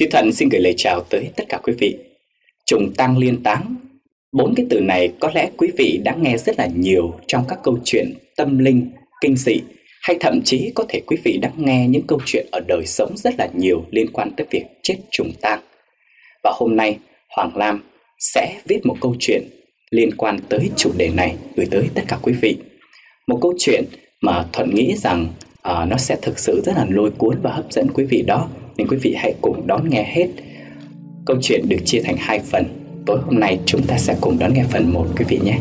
Duy Thuận xin gửi lời chào tới tất cả quý vị. Trùng tang liên táng, bốn cái từ này có lẽ quý vị đã nghe rất là nhiều trong các câu chuyện tâm linh, kinh dị, hay thậm chí có thể quý vị đã nghe những câu chuyện ở đời sống rất là nhiều liên quan tới việc chết trùng tang. Và hôm nay Hoàng Lam sẽ viết một câu chuyện liên quan tới chủ đề này gửi tới tất cả quý vị. Một câu chuyện mà Thuận nghĩ rằng nó sẽ thực sự rất là lôi cuốn và hấp dẫn quý vị đó. Nên quý vị hãy cùng đón nghe hết. Câu chuyện được chia thành 2 phần. Tối hôm nay chúng ta sẽ cùng đón nghe phần 1 quý vị nhé.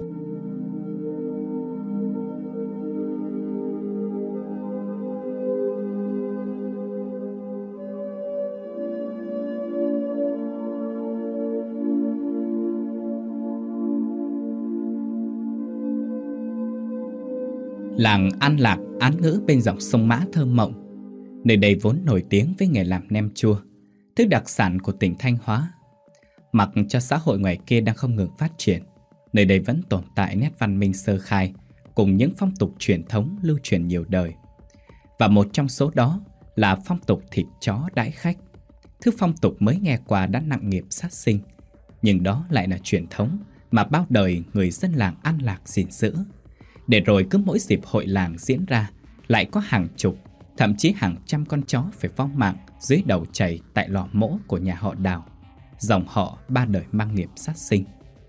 Làng An Lạc, Án Ngữ bên dòng sông Mã thơ mộng. Nơi đây vốn nổi tiếng với nghề làm nem chua, thứ đặc sản của tỉnh Thanh Hóa. Mặc cho xã hội ngoài kia đang không ngừng phát triển, nơi đây vẫn tồn tại nét văn minh sơ khai cùng những phong tục truyền thống lưu truyền nhiều đời. Và một trong số đó là phong tục thịt chó đãi khách. Thứ phong tục mới nghe qua đã nặng nghiệp sát sinh, nhưng đó lại là truyền thống mà bao đời người dân làng An Lạc gìn giữ. Để rồi cứ mỗi dịp hội làng diễn ra, lại có hàng chục, thậm chí hàng trăm con chó phải vong mạng dưới đầu chày tại lò mỗ của nhà họ Đào, dòng họ 3 đời mang nghiệp sát sinh.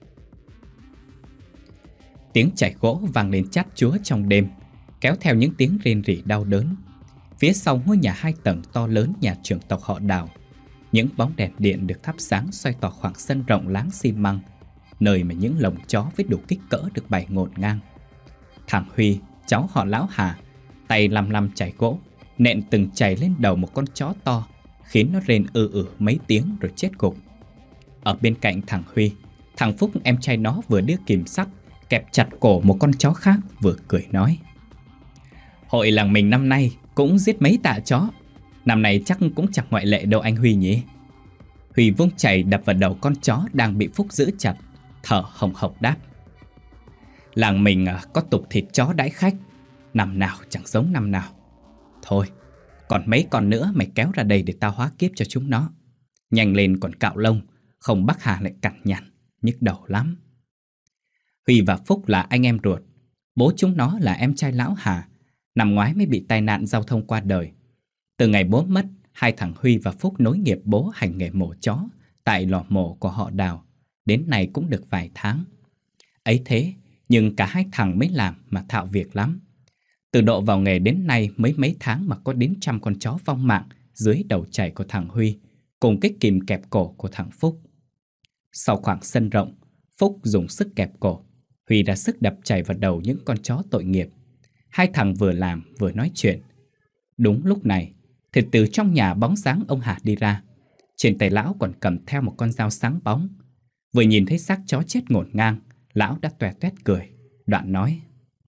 Tiếng chảy gỗ vang lên chát chúa trong đêm, kéo theo những tiếng rên rỉ đau đớn. Phía sau ngôi nhà 2 tầng to lớn nhà trưởng tộc họ Đào, những bóng đèn điện được thắp sáng xoay tỏa khoảng sân rộng láng xi măng, nơi mà những lồng chó với đủ kích cỡ được bày ngổn ngang. Thằng Huy, cháu họ Lão Hà, tay lăm chải gỗ, nện từng chày lên đầu một con chó to, khiến nó rên mấy tiếng rồi chết gục. Ở bên cạnh thằng Huy, thằng Phúc em trai nó vừa đưa kìm sắt kẹp chặt cổ một con chó khác, vừa cười nói: "Hội làng mình năm nay cũng giết mấy tạ chó, năm nay chắc cũng chẳng ngoại lệ đâu anh Huy nhỉ?" Huy vung chày đập vào đầu con chó đang bị Phúc giữ chặt, thở hồng hộc đáp: "Làng mình có tục thịt chó đãi khách, năm nào chẳng giống năm nào. Thôi, còn mấy con nữa mày kéo ra đây để tao hóa kiếp cho chúng nó. Nhanh lên còn cạo lông, không bác Hà lại cằn nhằn, nhức đầu lắm." Huy và Phúc là anh em ruột. Bố chúng nó là em trai Lão Hà, năm ngoái mới bị tai nạn giao thông qua đời. Từ ngày bố mất, 2 thằng Huy và Phúc nối nghiệp bố hành nghề mổ chó tại lò mổ của họ Đào. Đến nay cũng được vài tháng. Ấy thế, nhưng cả 2 thằng mới làm mà thạo việc lắm. Từ độ vào nghề đến nay mới mấy tháng mà có đến 100 con chó vong mạng dưới đầu chày của thằng Huy, cùng cái kìm kẹp cổ của thằng Phúc. Sau khoảng sân rộng, Phúc dùng sức kẹp cổ, Huy ra sức đập chày vào đầu những con chó tội nghiệp. 2 thằng vừa làm vừa nói chuyện. Đúng lúc này thì từ trong nhà bóng dáng ông Hà đi ra. Trên tay lão còn cầm theo một con dao sáng bóng. Vừa nhìn thấy xác chó chết ngổn ngang, lão đã toẹt toét cười, đoạn nói: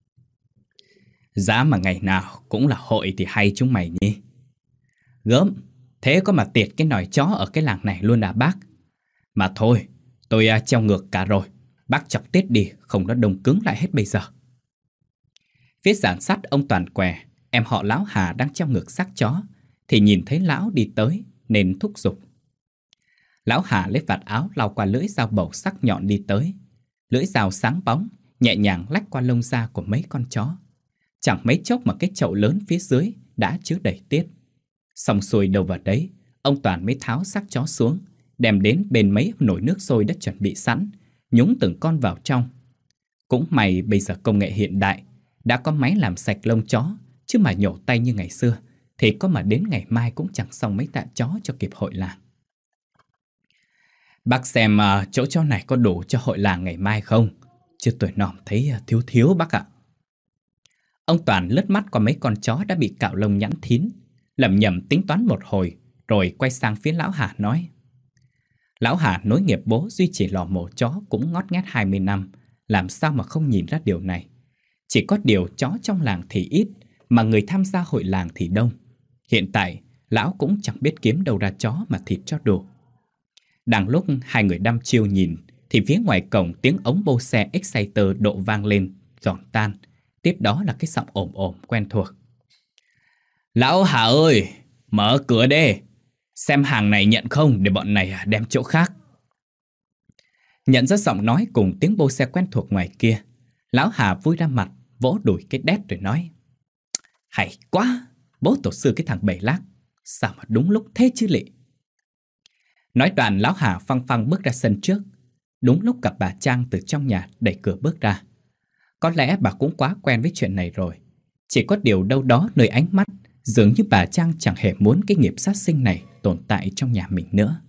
"Giá mà ngày nào cũng là hội thì hay chúng mày nhỉ. Gớm, thế có mà tiệt cái nòi chó ở cái làng này luôn à bác? Mà thôi, tôi treo ngược cả rồi, bác chọc tiết đi, không nó đông cứng lại hết bây giờ." Phía giàn sắt ông Toàn Què, em họ Lão Hà đang treo ngược xác chó, thì nhìn thấy lão đi tới nên thúc giục. Lão Hà lấy vạt áo lau qua lưỡi dao bầu sắc nhọn đi tới. Lưỡi dao sáng bóng, nhẹ nhàng lách qua lông da của mấy con chó. Chẳng mấy chốc mà cái chậu lớn phía dưới đã chứa đầy tiết. Xong xuôi đâu vào đấy, ông Toàn mới tháo xác chó xuống, đem đến bên mấy nồi nước sôi đã chuẩn bị sẵn, nhúng từng con vào trong. Cũng may bây giờ công nghệ hiện đại, đã có máy làm sạch lông chó, chứ mà nhổ tay như ngày xưa thì có mà đến ngày mai cũng chẳng xong mấy tạ chó cho kịp hội làng. "Bác xem chỗ chó này có đủ cho hội làng ngày mai không? Chứ tôi nòm thấy thiếu bác ạ." Ông Toàn lướt mắt qua mấy con chó đã bị cạo lông nhẵn thín, lẩm nhẩm tính toán một hồi, rồi quay sang phía Lão Hà nói: "Lão Hà nối nghiệp bố duy trì lò mổ chó cũng ngót nghét 20 năm, làm sao mà không nhìn ra điều này. Chỉ có điều chó trong làng thì ít, mà người tham gia hội làng thì đông. Hiện tại, lão cũng chẳng biết kiếm đâu ra chó mà thịt cho đủ." Đang lúc hai người đăm chiêu nhìn, thì phía ngoài cổng tiếng ống bô xe Exciter độ vang lên, giòn tan. Tiếp đó là cái giọng ồm ồm quen thuộc: "Lão Hà ơi, mở cửa đi. Xem hàng này nhận không để bọn này đem chỗ khác. Nhận ra giọng nói cùng tiếng bô xe quen thuộc ngoài kia, Lão Hà vui ra mặt, vỗ đùi cái đét rồi nói: Hay quá, bố tổ sư cái thằng Bảy Lác, sao mà đúng lúc thế chứ lị. Nói đoạn Lão Hà phăng phăng bước ra sân trước. Đúng lúc gặp bà Trang từ trong nhà đẩy cửa bước ra. Có lẽ bà cũng quá quen với chuyện này rồi. Chỉ có điều đâu đó nơi ánh mắt, dường như bà Trang chẳng hề muốn cái nghiệp sát sinh này tồn tại trong nhà mình nữa.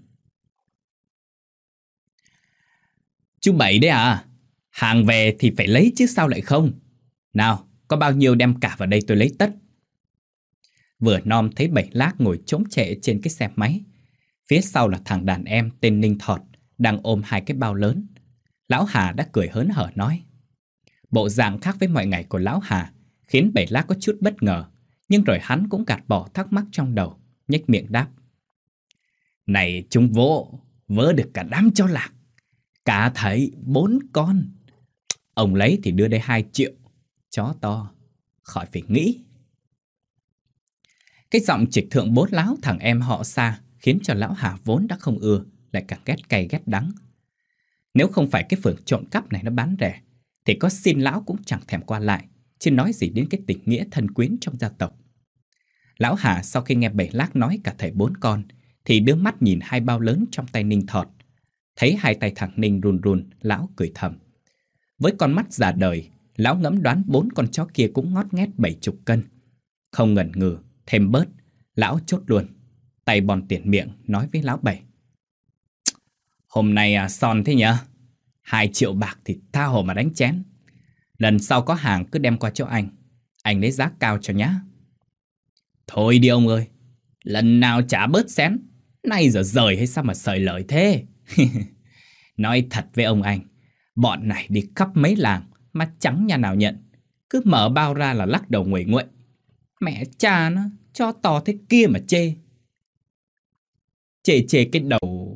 Chú Bảy đấy à? Hàng về thì phải lấy chứ sao lại không? Nào, có bao nhiêu đem cả vào đây tôi lấy tất. Vừa nom thấy Bảy Lác ngồi trống trệ trên cái xe máy. Phía sau là thằng đàn em tên Ninh Thọt đang ôm hai cái bao lớn. Lão Hà đã cười hớn hở nói. Bộ dạng khác với mọi ngày của Lão Hà khiến Bảy Lác có chút bất ngờ, nhưng rồi hắn cũng gạt bỏ thắc mắc trong đầu, nhếch miệng đáp. Này chúng vô, vớ được cả đám chó lạc. Cả thảy 4 con. Ông lấy thì đưa đây 2 triệu. Chó to, khỏi phải nghĩ. Cái giọng trịch thượng bố láo thằng em họ Sa khiến cho Lão Hà vốn đã không ưa, lại càng ghét cay ghét đắng. Nếu không phải cái phường trộm cắp này nó bán rẻ, thì có xin lão cũng chẳng thèm qua lại, chứ nói gì đến cái tình nghĩa thân quyến trong gia tộc. Lão Hà sau khi nghe Bảy Lác nói cả thảy 4 con, thì đưa mắt nhìn hai bao lớn trong tay Ninh Thọt. Thấy hai tay thằng Ninh run run, lão cười thầm. Với con mắt già đời, lão ngẫm đoán 4 con chó kia cũng ngót nghét 70 cân. Không ngần ngừ, thêm bớt, lão chốt luôn. Tay bòn tiền miệng nói với lão Bảy. Hôm nay son thế nhở? 2 triệu bạc thì tha hồ mà đánh chén. Lần sau có hàng cứ đem qua cho anh lấy giá cao cho nhá. Thôi đi ông ơi, lần nào trả bớt xén. Nay giờ rời hay sao mà sời lời thế? Nói thật với ông anh, bọn này đi khắp mấy làng mà chẳng nhà nào nhận. Cứ mở bao ra là lắc đầu nguội nguội. Mẹ cha nó, cho to thế kia mà chê. Chê cái đầu.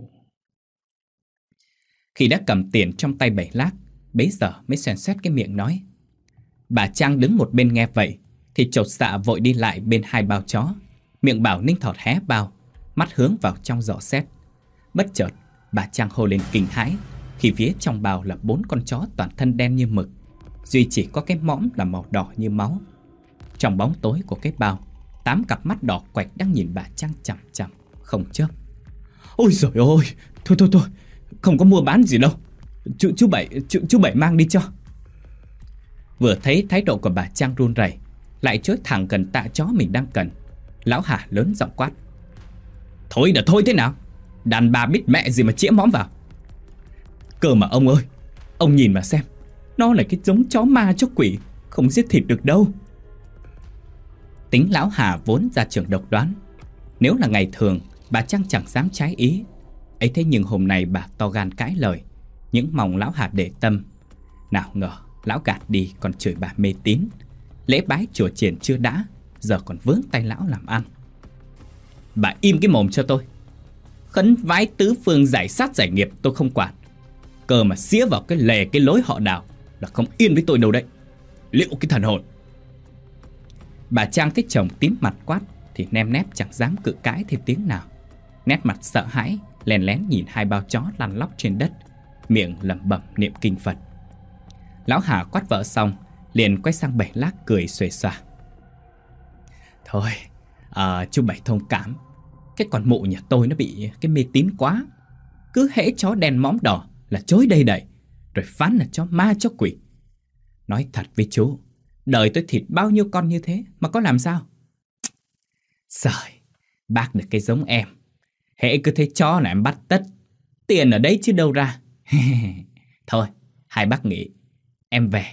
Khi đã cầm tiền trong tay Bảy Lác, bấy giờ mới xoèn xoét cái miệng nói. Bà Trang đứng một bên nghe vậy thì chột dạ vội đi lại bên hai bao chó. Miệng bảo Ninh Thọt hé bao, mắt hướng vào trong giỏ xét. Bất chợt bà Trang hô lên kinh hãi khi phía trong bao là 4 con chó toàn thân đen như mực, duy chỉ có cái mõm là màu đỏ như máu. Trong bóng tối của cái bao, 8 cặp mắt đỏ quạch đang nhìn bà Trang chằm chằm không chớp. Ôi giời ơi, thôi, không có mua bán gì đâu. Chú Bảy mang đi cho. Vừa thấy thái độ của bà Trang run rẩy, lại chối thẳng gần tạ chó mình đang cần, Lão Hà lớn giọng quát. Thôi đã thôi thế nào? Đàn bà biết mẹ gì mà chĩa mõm vào. Cơ mà ông ơi, ông nhìn mà xem, nó là cái giống chó ma chó quỷ, không giết thịt được đâu. Tính Lão Hà vốn ra trường độc đoán. Nếu là ngày thường, bà Trang chẳng dám trái ý. Ấy thế nhưng hôm nay bà to gan cãi lời, những mong Lão Hà để tâm. Nào ngờ lão gạt đi còn chửi bà mê tín. Lễ bái chùa chiền chưa đã, giờ còn vướng tay lão làm ăn. Bà im cái mồm cho tôi. Khấn vái tứ phương giải sát giải nghiệp tôi không quản. Cơ mà xía vào cái lề cái lối họ Đào là không yên với tôi đâu đấy. Liệu cái thần hồn. Bà Trang thấy chồng tím mặt quát thì nem nép chẳng dám cự cãi thêm tiếng nào. Nét mặt sợ hãi, lén lén nhìn hai bao chó lăn lóc trên đất, miệng lẩm bẩm niệm kinh Phật. Lão Hà quát vợ xong, liền quay sang Bảy Lác cười xuề xòa. Thôi, chú Bảy thông cảm. Cái con mụ nhà tôi nó bị cái mê tín quá. Cứ hễ chó đen mõm đỏ là chối đây đẩy, rồi phán là chó ma chó quỷ. Nói thật với chú, đời tôi thịt bao nhiêu con như thế mà có làm sao? Trời, bác được cái giống em. Hễ cứ thấy chó là em bắt tất. Tiền ở đấy chứ đâu ra. Thôi, hai bác nghỉ, em về.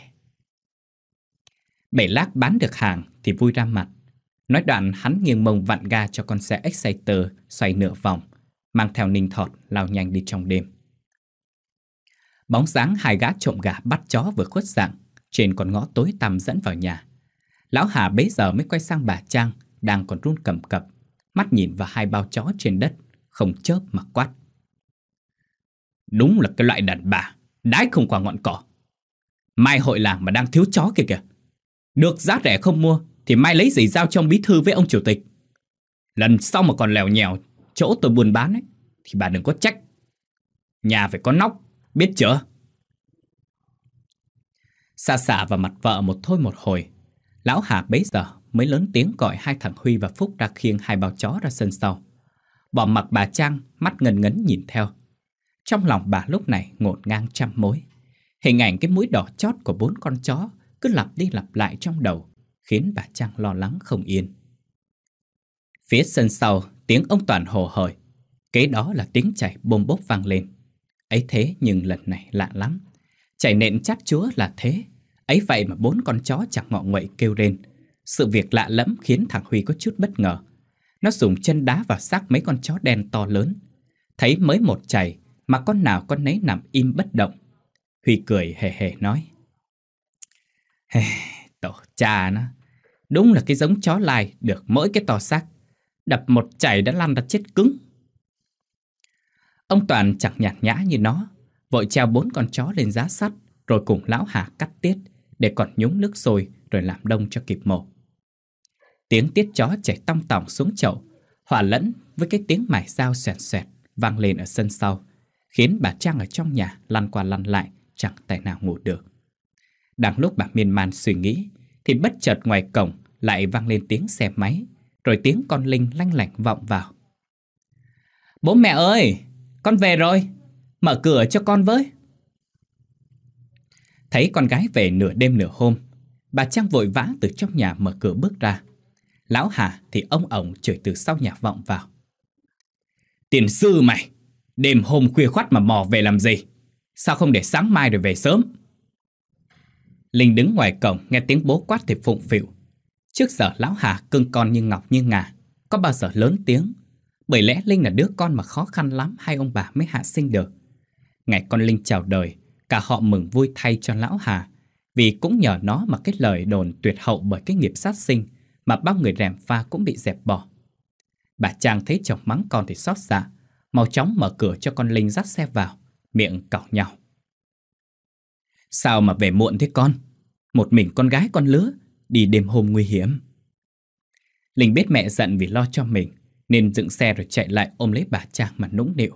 Bảy Lác bán được hàng thì vui ra mặt. Nói đoạn hắn nghiêng mông vặn ga cho con xe Exciter xoay nửa vòng, mang theo Ninh Thọt lao nhanh đi trong đêm. Bóng dáng hai gã trộm gà bắt chó vừa khuất dạng trên con ngõ tối tăm dẫn vào nhà. Lão Hà bấy giờ mới quay sang bà Trang đang còn run cầm cập, mắt nhìn vào hai bao chó trên đất, không chớp mà quát. Đúng là cái loại đàn bà đái không qua ngọn cỏ. Mai hội làng mà đang thiếu chó kìa kìa. Được giá rẻ không mua thì mai lấy gì giao cho ông bí thư với ông chủ tịch. Lần sau mà còn lèo nhèo chỗ tôi buôn bán ấy, thì bà đừng có trách. Nhà phải có nóc, biết chưa? Xà xả vào mặt vợ một thôi một hồi, lão Hà bấy giờ mới lớn tiếng gọi hai thằng Huy và Phúc ra khiêng hai bao chó ra sân sau. Bỏ mặc bà Trang mắt ngần ngấn nhìn theo. Trong lòng bà lúc này ngổn ngang trăm mối. Hình ảnh cái mũi đỏ chót của 4 con chó cứ lặp đi lặp lại trong đầu, khiến bà Trang lo lắng không yên. Phía sân sau, tiếng ông Toàn hồ hởi, kế đó là tiếng chảy bôm bốp vang lên. Ấy thế nhưng lần này lạ lắm. Chảy nện chát chúa là thế, ấy vậy mà 4 con chó chẳng ngọ nguậy kêu lên. Sự việc lạ lẫm khiến thằng Huy có chút bất ngờ. Nó dùng chân đá vào xác mấy con chó đen to lớn. Thấy mới một chày mà con nào con nấy nằm im bất động. Huy cười hề hề nói: Tổ cha nó, đúng là cái giống chó lai được mỗi cái to xác, đập một chày đã lăn ra chết cứng. Ông Toàn chẳng nhạt nhã như nó, vội treo 4 con chó lên giá sắt, rồi cùng lão Hà cắt tiết để còn nhúng nước sôi rồi làm đông cho kịp mổ. Tiếng tiết chó chảy tong tỏng xuống chậu, hòa lẫn với cái tiếng mài dao xoẹt xoẹt vang lên ở sân sau, khiến bà Trang ở trong nhà lăn qua lăn lại chẳng tài nào ngủ được. Đang lúc bà miên man suy nghĩ thì bất chợt ngoài cổng lại vang lên tiếng xe máy, rồi tiếng con Linh lanh lảnh vọng vào. Bố mẹ ơi, con về rồi, mở cửa cho con với. Thấy con gái về nửa đêm nửa hôm, bà Trang vội vã từ trong nhà mở cửa bước ra. Lão Hà thì ông ổng chửi từ sau nhà vọng vào: Tiền sư mày, đêm hôm khuya khoắt mà mò về làm gì? Sao không để sáng mai rồi về sớm? Linh đứng ngoài cổng nghe tiếng bố quát thì phụng phịu. Trước giờ lão Hà cưng con như ngọc như ngà, có bao giờ lớn tiếng. Bởi lẽ Linh là đứa con mà khó khăn lắm hai ông bà mới hạ sinh được. Ngày con Linh chào đời, cả họ mừng vui thay cho lão Hà, vì cũng nhờ nó mà cái lời đồn tuyệt hậu bởi cái nghiệp sát sinh mà bao người rèm pha cũng bị dẹp bỏ. Bà Trang thấy chồng mắng con thì xót dạ, mau chóng mở cửa cho con Linh dắt xe vào, miệng càu nhau: Sao mà về muộn thế con? Một mình con gái con lứa, đi đêm hôm nguy hiểm. Linh biết mẹ giận vì lo cho mình, nên dựng xe rồi chạy lại ôm lấy bà Trang mà nũng nịu: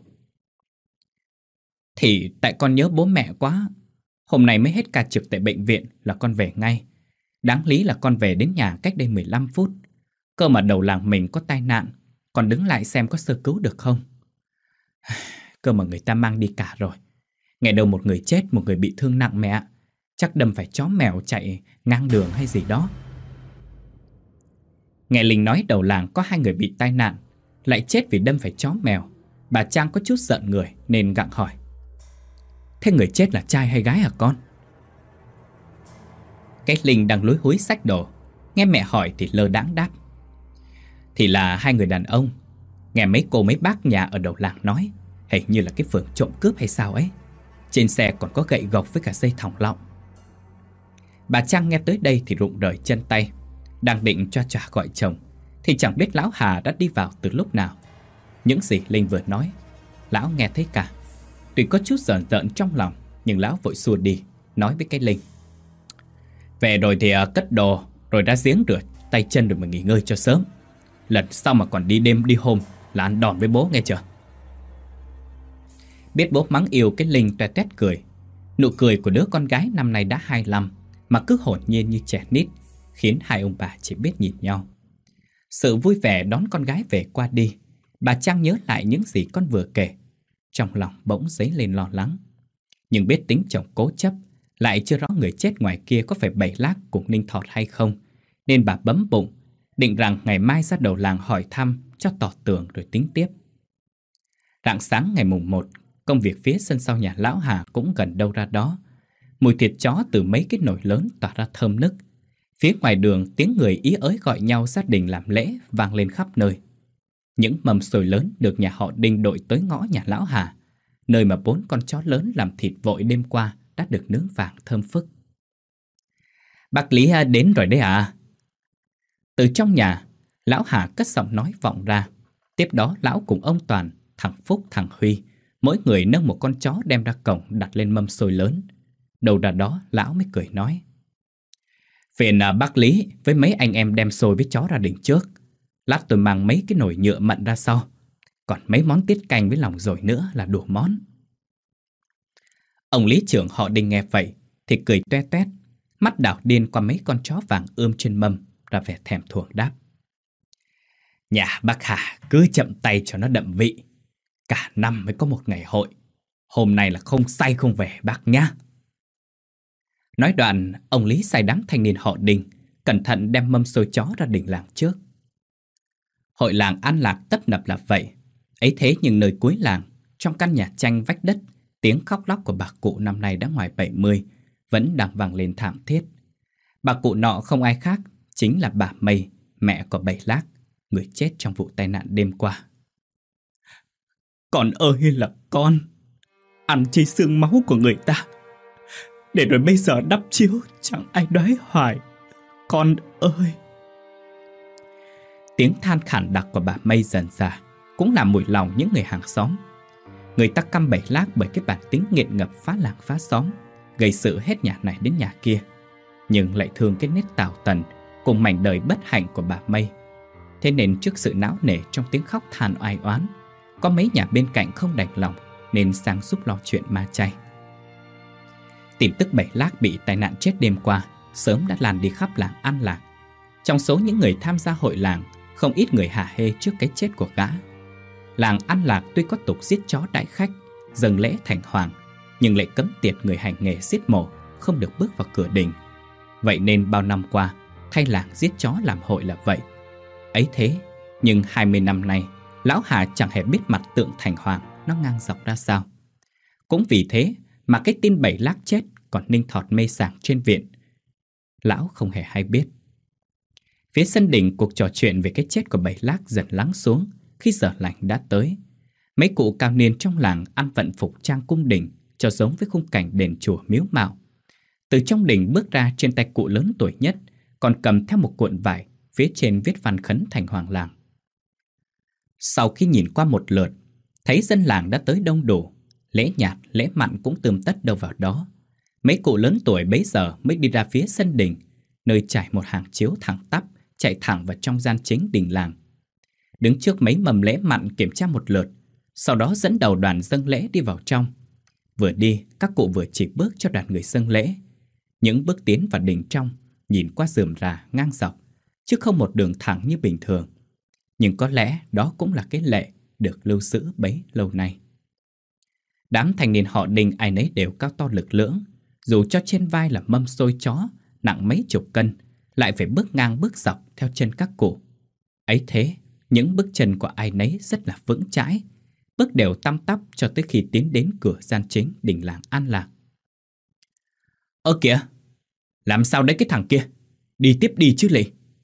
Thì tại con nhớ bố mẹ quá. Hôm nay mới hết ca trực tại bệnh viện là con về ngay. Đáng lý là con về đến nhà cách đây 15 phút. Cơ mà đầu làng mình có tai nạn, con đứng lại xem có sơ cứu được không. Cơ mà người ta mang đi cả rồi. Ngày đầu một người chết, một người bị thương nặng mẹ. Chắc đâm phải chó mèo chạy ngang đường hay gì đó. Nghe Linh nói đầu làng có 2 người bị tai nạn, lại chết vì đâm phải chó mèo, bà Trang có chút giận người nên gặng hỏi: Thế người chết là trai hay gái hả con? Cái Linh đang lúi húi xách đồ, nghe mẹ hỏi thì lơ đãng đáp: Thì là 2 người đàn ông. Nghe mấy cô mấy bác nhà ở đầu làng nói, hình như là cái phường trộm cướp hay sao ấy. Trên xe còn có gậy gộc với cả dây thòng lọng. Bà Trang nghe tới đây thì rụng rời chân tay, đang định cho trả gọi chồng thì chẳng biết lão Hà đã đi vào từ lúc nào. Những gì Linh vừa nói, lão nghe thấy cả. Tuy có chút giận giận trong lòng, nhưng lão vội xua đi, nói với cái Linh: Về rồi thì cất đồ, rồi ra giếng rửa tay chân rồi mà nghỉ ngơi cho sớm. Lần sau mà còn đi đêm đi hôm là ăn đòn với bố nghe chưa? Biết bố mắng yêu, cái Linh toe toét cười. Nụ cười của đứa con gái năm nay đã 25 mà cứ hồn nhiên như trẻ nít, khiến hai ông bà chỉ biết nhìn nhau. Sự vui vẻ đón con gái về qua đi, bà Trang nhớ lại những gì con vừa kể. Trong lòng bỗng dấy lên lo lắng. Nhưng biết tính chồng cố chấp, lại chưa rõ người chết ngoài kia có phải bày lác cùng Ninh Thọt hay không, nên bà bấm bụng, định rằng ngày mai ra đầu làng hỏi thăm cho tỏ tường rồi tính tiếp. Rạng sáng ngày mùng 1, công việc phía sân sau nhà lão Hà cũng gần đâu ra đó. Mùi thịt chó từ mấy cái nồi lớn tỏa ra thơm nức. Phía ngoài đường tiếng người ý ới gọi nhau gia đình làm lễ vang lên khắp nơi. Những mâm xôi lớn được nhà họ Đinh đội tới ngõ nhà lão Hà, nơi mà 4 con chó lớn làm thịt vội đêm qua đã được nướng vàng thơm phức. Bác Lý đến rồi đấy à? Từ trong nhà, lão Hà cất giọng nói vọng ra. Tiếp đó lão cùng ông Toàn, thằng Phúc, thằng Huy, mỗi người nâng một con chó đem ra cổng đặt lên mâm xôi lớn. Đầu ra đó lão mới cười nói: Phiền bác Lý với mấy anh em đem xôi với chó ra đỉnh trước. Lát tôi mang mấy cái nồi nhựa mận ra sau. Còn mấy món tiết canh với lòng dồi nữa là đủ món. Ông lý trưởng họ Đinh nghe vậy thì cười toe toét, mắt đảo điên qua mấy con chó vàng ươm trên mâm, ra vẻ thèm thuồng đáp: Nhà bác Hà cứ chậm tay cho nó đậm vị. Cả năm mới có một ngày hội, hôm nay là không say không về bác nhá. Nói đoạn, ông Lý sai đám thanh niên họ Đinh cẩn thận đem mâm xôi chó ra đình làng trước. Hội làng An Lạc tấp nập là vậy. Ấy thế nhưng nơi cuối làng, trong căn nhà tranh vách đất, tiếng khóc lóc của bà cụ năm nay đã ngoài 70 vẫn đang vang lên thảm thiết. Bà cụ nọ không ai khác, chính là bà Mây, mẹ của Bảy Lác, người chết trong vụ tai nạn đêm qua. Con ơi là con, ăn chi xương máu của người ta, để rồi bây giờ đắp chiếu chẳng ai đoái hoài. Con ơi! Tiếng than khản đặc của bà Mây dần dà cũng làm mủi lòng những người hàng xóm. Người ta căm Bảy Lác bởi cái bản tính nghiện ngập phá làng phá xóm, gây sự hết nhà này đến nhà kia, nhưng lại thương cái nết tào tần cùng mảnh đời bất hạnh của bà Mây. Thế nên trước sự não nề trong tiếng khóc than oai oán, có mấy nhà bên cạnh không đành lòng nên sang giúp lo chuyện ma chay. Tin tức Bảy Lác bị tai nạn chết đêm qua sớm đã lan đi khắp làng An Lạc. Trong số những người tham gia hội làng, không ít người hả hê trước cái chết của gã. Làng An Lạc tuy có tục giết chó đãi khách, dâng lễ thành hoàng, nhưng lại cấm tiệt người hành nghề giết mổ không được bước vào cửa đình. Vậy nên bao năm qua, thay làng giết chó làm hội là vậy. Ấy thế, nhưng 20 năm nay, lão Hà chẳng hề biết mặt tượng thành hoàng nó ngang dọc ra sao. Cũng vì thế mà cái tin Bảy Lác chết còn ninh thọt mê sảng trên viện, lão không hề hay biết. Phía sân đình, cuộc trò chuyện về cái chết của Bảy Lác dần lắng xuống khi giờ lành đã tới. Mấy cụ cao niên trong làng ăn vận phục trang cung đình cho giống với khung cảnh đền chùa miếu mạo. Từ trong đình bước ra, trên tay cụ lớn tuổi nhất còn cầm theo một cuộn vải, phía trên viết văn khấn thành hoàng làng. Sau khi nhìn qua một lượt, thấy dân làng đã tới đông đủ, lễ nhạt lễ mặn cũng tươm tất đâu vào đó. Mấy cụ lớn tuổi bấy giờ mới đi ra phía sân đình, nơi trải một hàng chiếu thẳng tắp chạy thẳng vào trong gian chính đình làng. Đứng trước mấy mầm lễ mặn kiểm tra một lượt, sau đó dẫn đầu đoàn dâng lễ đi vào trong. Vừa đi, các cụ vừa chỉ bước cho đoàn người dâng lễ. Những bước tiến vào đình trong nhìn qua rườm rà ngang dọc, chứ không một đường thẳng như bình thường. Nhưng có lẽ đó cũng là cái lệ được lưu giữ bấy lâu nay. Đám thanh niên họ Đinh ai nấy đều cao to lực lưỡng, dù cho trên vai là mâm xôi chó nặng mấy chục cân, lại phải bước ngang bước dọc theo chân các cụ. Ấy thế, những bước chân của ai nấy rất là vững chãi, bước đều tăm tắp cho tới khi tiến đến cửa gian chính đình làng An Lạc. Ơ kìa, làm sao đấy cái thằng kia? Đi tiếp đi chứ lì.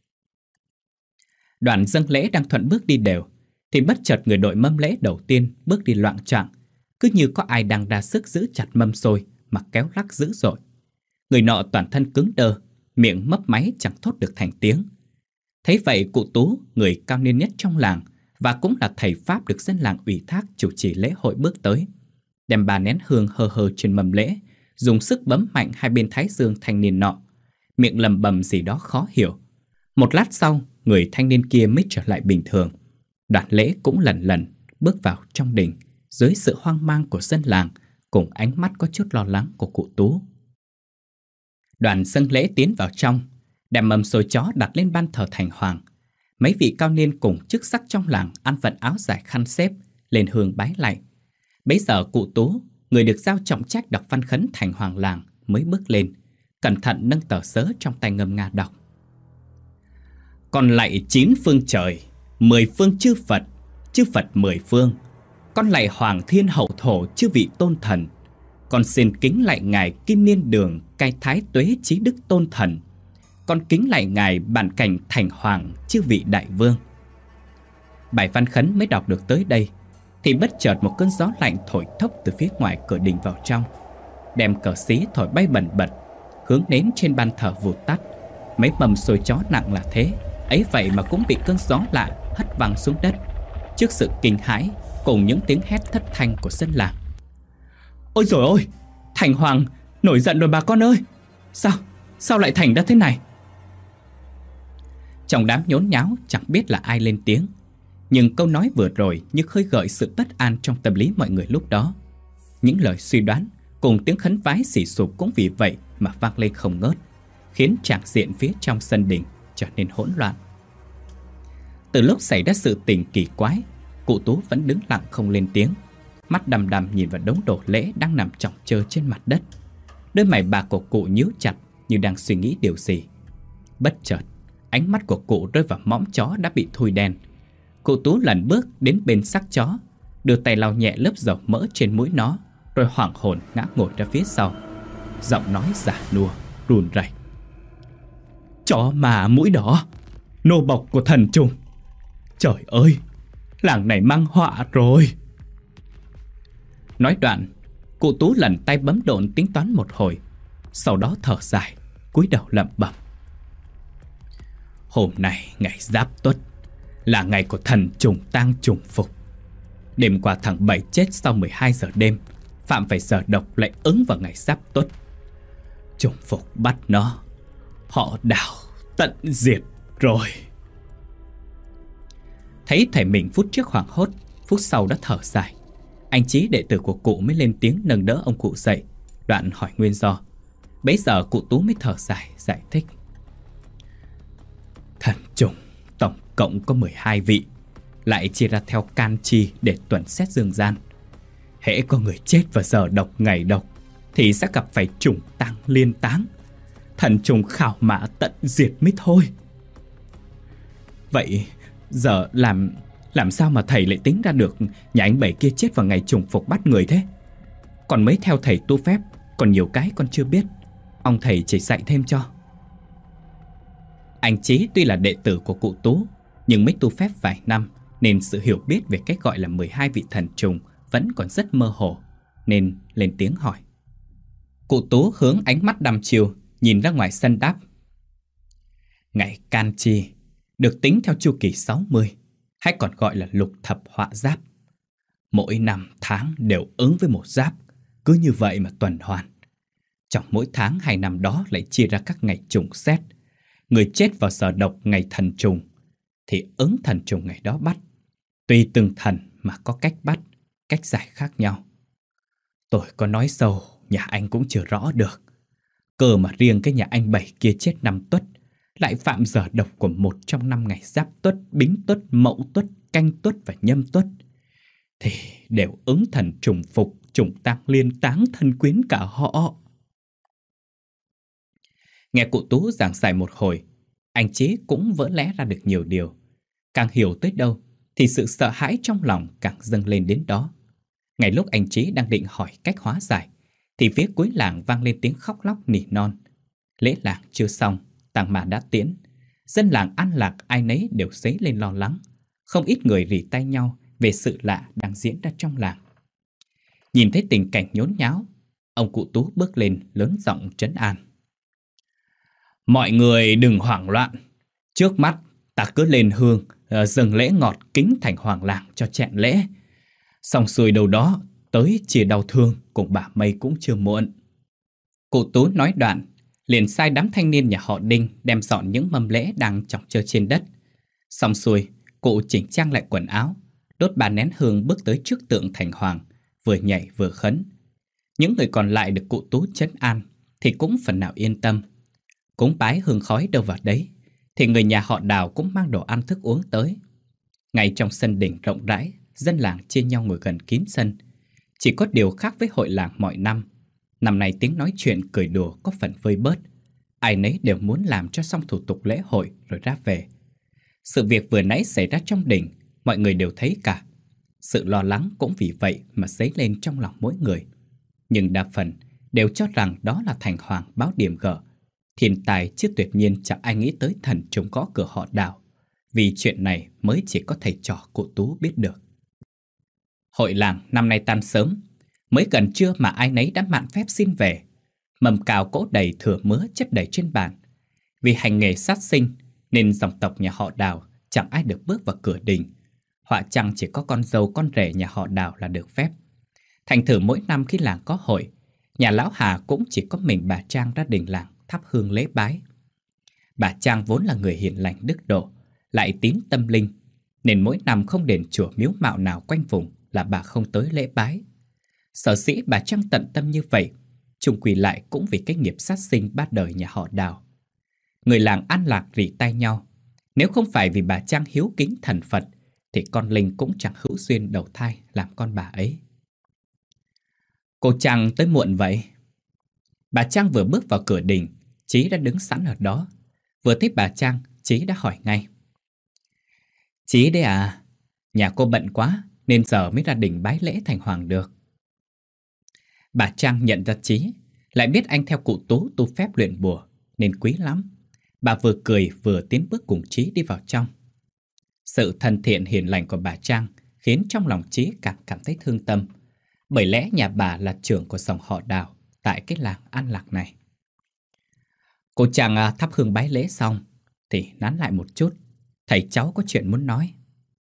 Đoàn dâng lễ đang thuận bước đi đều, thì bất chợt người đội mâm lễ đầu tiên bước đi loạng choạng, cứ như có ai đang ra sức giữ chặt mâm xôi mà kéo lắc dữ dội. Người nọ toàn thân cứng đơ, miệng mấp máy chẳng thốt được thành tiếng. Thấy vậy, cụ Tú, người cao niên nhất trong làng và cũng là thầy pháp được dân làng ủy thác chủ trì lễ hội, bước tới, đem 3 nén hương hơ hơ trên mâm lễ, dùng sức bấm mạnh hai bên thái dương thanh niên nọ, miệng lầm bầm gì đó khó hiểu. Một lát sau, người thanh niên kia mới trở lại bình thường. Đoàn lễ cũng lần lần bước vào trong đình dưới sự hoang mang của dân làng cùng ánh mắt có chút lo lắng của cụ Tú. Đoàn dâng lễ tiến vào trong, đem mâm xôi chó đặt lên ban thờ thành hoàng. Mấy vị cao niên cùng chức sắc trong làng ăn vận áo dài khăn xếp lên hương bái lạy. Bấy giờ cụ Tú, người được giao trọng trách đọc văn khấn thành hoàng làng, mới bước lên, cẩn thận nâng tờ sớ trong tay ngâm nga đọc. Con lạy 9 phương trời, 10 phương chư Phật 10 phương. Con lạy Hoàng Thiên Hậu Thổ chư vị tôn thần. Con xin kính lạy ngài Kim Niên Đường Cai Thái Tuế Chí Đức tôn thần. Con kính lạy ngài Bản Cảnh Thành Hoàng chư vị đại vương. Bài văn khấn mới đọc được tới đây thì bất chợt một cơn gió lạnh thổi thốc từ phía ngoài cửa đình vào trong, đem cờ xí thổi bay bần bật, hướng nến trên ban thờ vụt tắt. Mấy mầm xôi chó nặng là thế, ấy vậy mà cũng bị cơn gió lạ hất văng xuống đất, trước sự kinh hãi cùng những tiếng hét thất thanh của dân làng. Ôi dồi ôi, Thành Hoàng nổi giận rồi bà con ơi. Sao lại thành ra thế này? Trong đám nhốn nháo chẳng biết là ai lên tiếng, Nhưng câu nói vừa rồi như khơi gợi sự bất an trong tâm lý mọi người lúc đó. Những lời suy đoán cùng tiếng khấn vái xỉ sụp cũng vì vậy mà vang lên không ngớt, khiến tràng diện phía trong sân đình trở nên hỗn loạn. Từ lúc xảy ra sự tình kỳ quái, cụ Tú vẫn đứng lặng không lên tiếng, mắt đăm đăm nhìn vào đống đồ lễ đang nằm chồng chơ trên mặt đất. Đôi mày bạc của cụ nhíu chặt như đang suy nghĩ điều gì. Bất chợt, ánh mắt của cụ rơi vào mõm chó đã bị thui đen. Cụ Tú lần bước đến bên xác chó, đưa tay lau nhẹ lớp dầu mỡ trên mũi nó, rồi hoảng hồn ngã ngồi ra phía sau. Giọng nói giả nua, run rẩy: "Chó mà mũi đỏ, nô bộc của thần trùng. Trời ơi, làng này mang họa rồi." Nói đoạn, cụ Tú lần tay bấm độn tính toán một hồi, sau đó thở dài, cúi đầu lẩm bẩm: "Hôm nay ngày Giáp Tuất, là ngày của thần trùng tang trùng phục. Đêm qua thằng Bảy chết sau 12 giờ đêm, phạm phải giờ độc lại ứng vào ngày Giáp Tuất. Trùng phục bắt nó, họ đào tận diệt rồi." Thấy thầy mình phút trước hoảng hốt, phút sau đã thở dài. Anh Chí, đệ tử của cụ, mới lên tiếng nâng đỡ ông cụ dậy, đoạn hỏi nguyên do. Bấy giờ cụ Tú mới thở dài giải thích: "Thần trùng tổng cộng có 12 vị, lại chia ra theo can chi để tuần xét dương gian. Hễ có người chết vào giờ độc ngày độc thì sẽ gặp phải trùng tang liên táng. Thần trùng khảo mã tận diệt mới thôi. Vậy giờ làm sao mà thầy lại tính ra được nhà anh Bảy kia chết vào ngày trùng phục bắt người thế? Còn mấy theo thầy tu phép, còn nhiều cái con chưa biết, ông thầy chỉ dạy thêm cho." Anh Chí tuy là đệ tử của cụ Tú, nhưng mới tu phép vài năm, nên sự hiểu biết về cách gọi là 12 vị thần trùng vẫn còn rất mơ hồ, nên lên tiếng hỏi. Cụ Tú hướng ánh mắt đăm chiêu nhìn ra ngoài sân đáp: "Ngày can chi được tính theo chu kỳ 60, hay còn gọi là lục thập họa giáp. Mỗi năm tháng đều ứng với một giáp, cứ như vậy mà tuần hoàn. Trong mỗi tháng 2 năm đó lại chia ra các ngày trùng xét. Người chết vào giờ độc ngày thần trùng thì ứng thần trùng ngày đó bắt. Tùy từng thần mà có cách bắt, cách giải khác nhau. Tôi có nói sâu, nhà anh cũng chưa rõ được. Cơ mà riêng cái nhà anh Bảy kia chết năm Tuất, lại phạm giờ độc của một trong 5 ngày Giáp Tuất, Bính Tuất, Mậu Tuất, Canh Tuất và Nhâm Tuất, thì đều ứng thần trùng phục, trùng tang liên táng thân quyến cả họ." Nghe cụ Tú giảng giải một hồi, anh Chí cũng vỡ lẽ ra được nhiều điều. Càng hiểu tới đâu thì sự sợ hãi trong lòng càng dâng lên đến đó. Ngay lúc anh Chí đang định hỏi cách hóa giải, thì phía cuối làng vang lên tiếng khóc lóc nỉ non. Lễ làng chưa xong, tang ma đã tiễn. Dân làng an lạc ai nấy đều dấy lên lo lắng. Không ít người rỉ tay nhau về sự lạ đang diễn ra trong làng. Nhìn thấy tình cảnh nhốn nháo, ông cụ Tú bước lên lớn giọng trấn an: "Mọi người đừng hoảng loạn. Trước mắt ta cứ lên hương dâng lễ ngọt kính thành hoàng làng cho chẹn lễ. Xong xuôi đâu đó tới chia đau thương cùng bà Mây cũng chưa muộn." Cụ Tú nói đoạn liền sai đám thanh niên nhà họ Đinh đem dọn những mâm lễ đang chồng chơ trên đất. Xong xuôi, cụ chỉnh trang lại quần áo, đốt 3 nén hương bước tới trước tượng thành hoàng, vừa nhảy vừa khấn. Những người còn lại được cụ Tú trấn an thì cũng phần nào yên tâm. Cúng bái hương khói đâu vào đấy, thì người nhà họ Đào cũng mang đồ ăn thức uống tới. Ngay trong sân đình rộng rãi, dân làng chia nhau ngồi gần kín sân. Chỉ có điều khác với hội làng mọi năm, năm nay tiếng nói chuyện cười đùa có phần vơi bớt. Ai nấy đều muốn làm cho xong thủ tục lễ hội rồi ra về. Sự việc vừa nãy xảy ra trong đình, mọi người đều thấy cả. Sự lo lắng cũng vì vậy mà dấy lên trong lòng mỗi người. Nhưng đa phần đều cho rằng đó là thành hoàng báo điểm gở. Thiên tài chứ tuyệt nhiên chẳng ai nghĩ tới thần trùng gõ cửa họ Đào. Vì chuyện này mới chỉ có thầy trò cụ Tú biết được. Hội làng năm nay tan sớm, mới gần trưa mà ai nấy đã mạn phép xin về. Mâm cào cỗ đầy thừa mứa chất đầy trên bàn. Vì hành nghề sát sinh nên dòng tộc nhà họ Đào chẳng ai được bước vào cửa đình. Họa chăng chỉ có con dâu con rể nhà họ Đào là được phép. Thành thử mỗi năm khi làng có hội, nhà lão Hà cũng chỉ có mình bà Trang ra đình làng thắp hương lễ bái. Bà Trang vốn là người hiền lành đức độ, lại tín tâm linh, nên mỗi năm không đền chùa miếu mạo nào quanh vùng là bà không tới lễ bái. Sở dĩ bà Trang tận tâm như vậy, chung quy lại cũng vì cái nghiệp sát sinh bát đời nhà họ Đào. Người làng An Lạc rỉ tai nhau. Nếu không phải vì bà Trang hiếu kính thần Phật, thì con Linh cũng chẳng hữu duyên đầu thai làm con bà ấy. Cô Trang tới muộn vậy. Bà Trang vừa bước vào cửa đình, Chí đã đứng sẵn ở đó. Vừa thấy bà Trang, Chí đã hỏi ngay. Chí đấy à? Nhà cô bận quá nên giờ mới ra đình bái lễ thành hoàng được. Bà Trang nhận ra Chí, lại biết anh theo cụ Tú tu phép luyện bùa nên quý lắm. Bà vừa cười vừa tiến bước cùng Chí đi vào trong. Sự thân thiện hiền lành của bà Trang khiến trong lòng Chí càng cảm thấy thương tâm, bởi lẽ nhà bà là trưởng của dòng họ Đào tại cái làng An Lạc này. Cô Trang thắp hương bái lễ xong thì nán lại một chút, thầy cháu có chuyện muốn nói.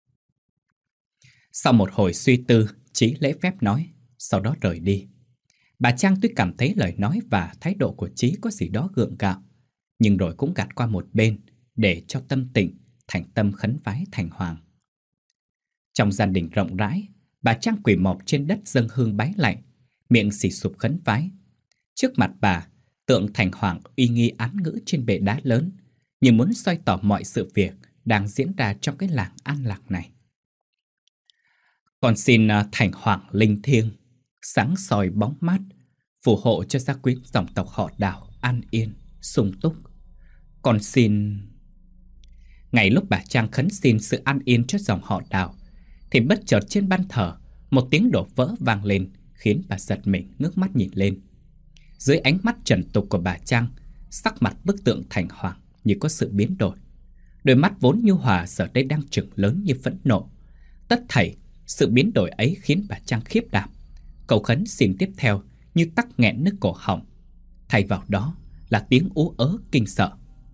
Sau một hồi suy tư, Chí lễ phép nói, sau đó rời đi. Bà Trang tuy cảm thấy lời nói và thái độ của Chí có gì đó gượng gạo, nhưng rồi cũng gạt qua một bên để cho tâm tịnh, thành tâm khấn vái thành hoàng. Trong gia đình rộng rãi, bà Trang quỳ mọp trên đất dâng hương bái lạy, miệng xì sụp khấn vái. Trước mặt bà, tượng thành hoàng uy nghi án ngữ trên bệ đá lớn, như muốn soi tỏ mọi sự việc đang diễn ra trong cái làng An Lạc này. Con xin thành hoàng linh thiêng, sáng soi bóng mát, phù hộ cho gia quyến dòng tộc họ Đào an yên, sung túc. Con xin... Ngay lúc bà Trang khấn xin sự an yên cho dòng họ Đào, thì bất chợt trên ban thờ, một tiếng đổ vỡ vang lên, khiến bà giật mình ngước mắt nhìn lên. Dưới ánh mắt trần tục của bà Trang, sắc mặt bức tượng thành hoàng như có sự biến đổi. Đôi mắt vốn nhu hòa giờ đây đang trừng lớn như phẫn nộ. Tất thảy, sự biến đổi ấy khiến bà Trang khiếp đảm. Cầu khấn xin tiếp theo như tắc nghẹn nước cổ họng. Thay vào đó là tiếng ú ớ kinh sợ.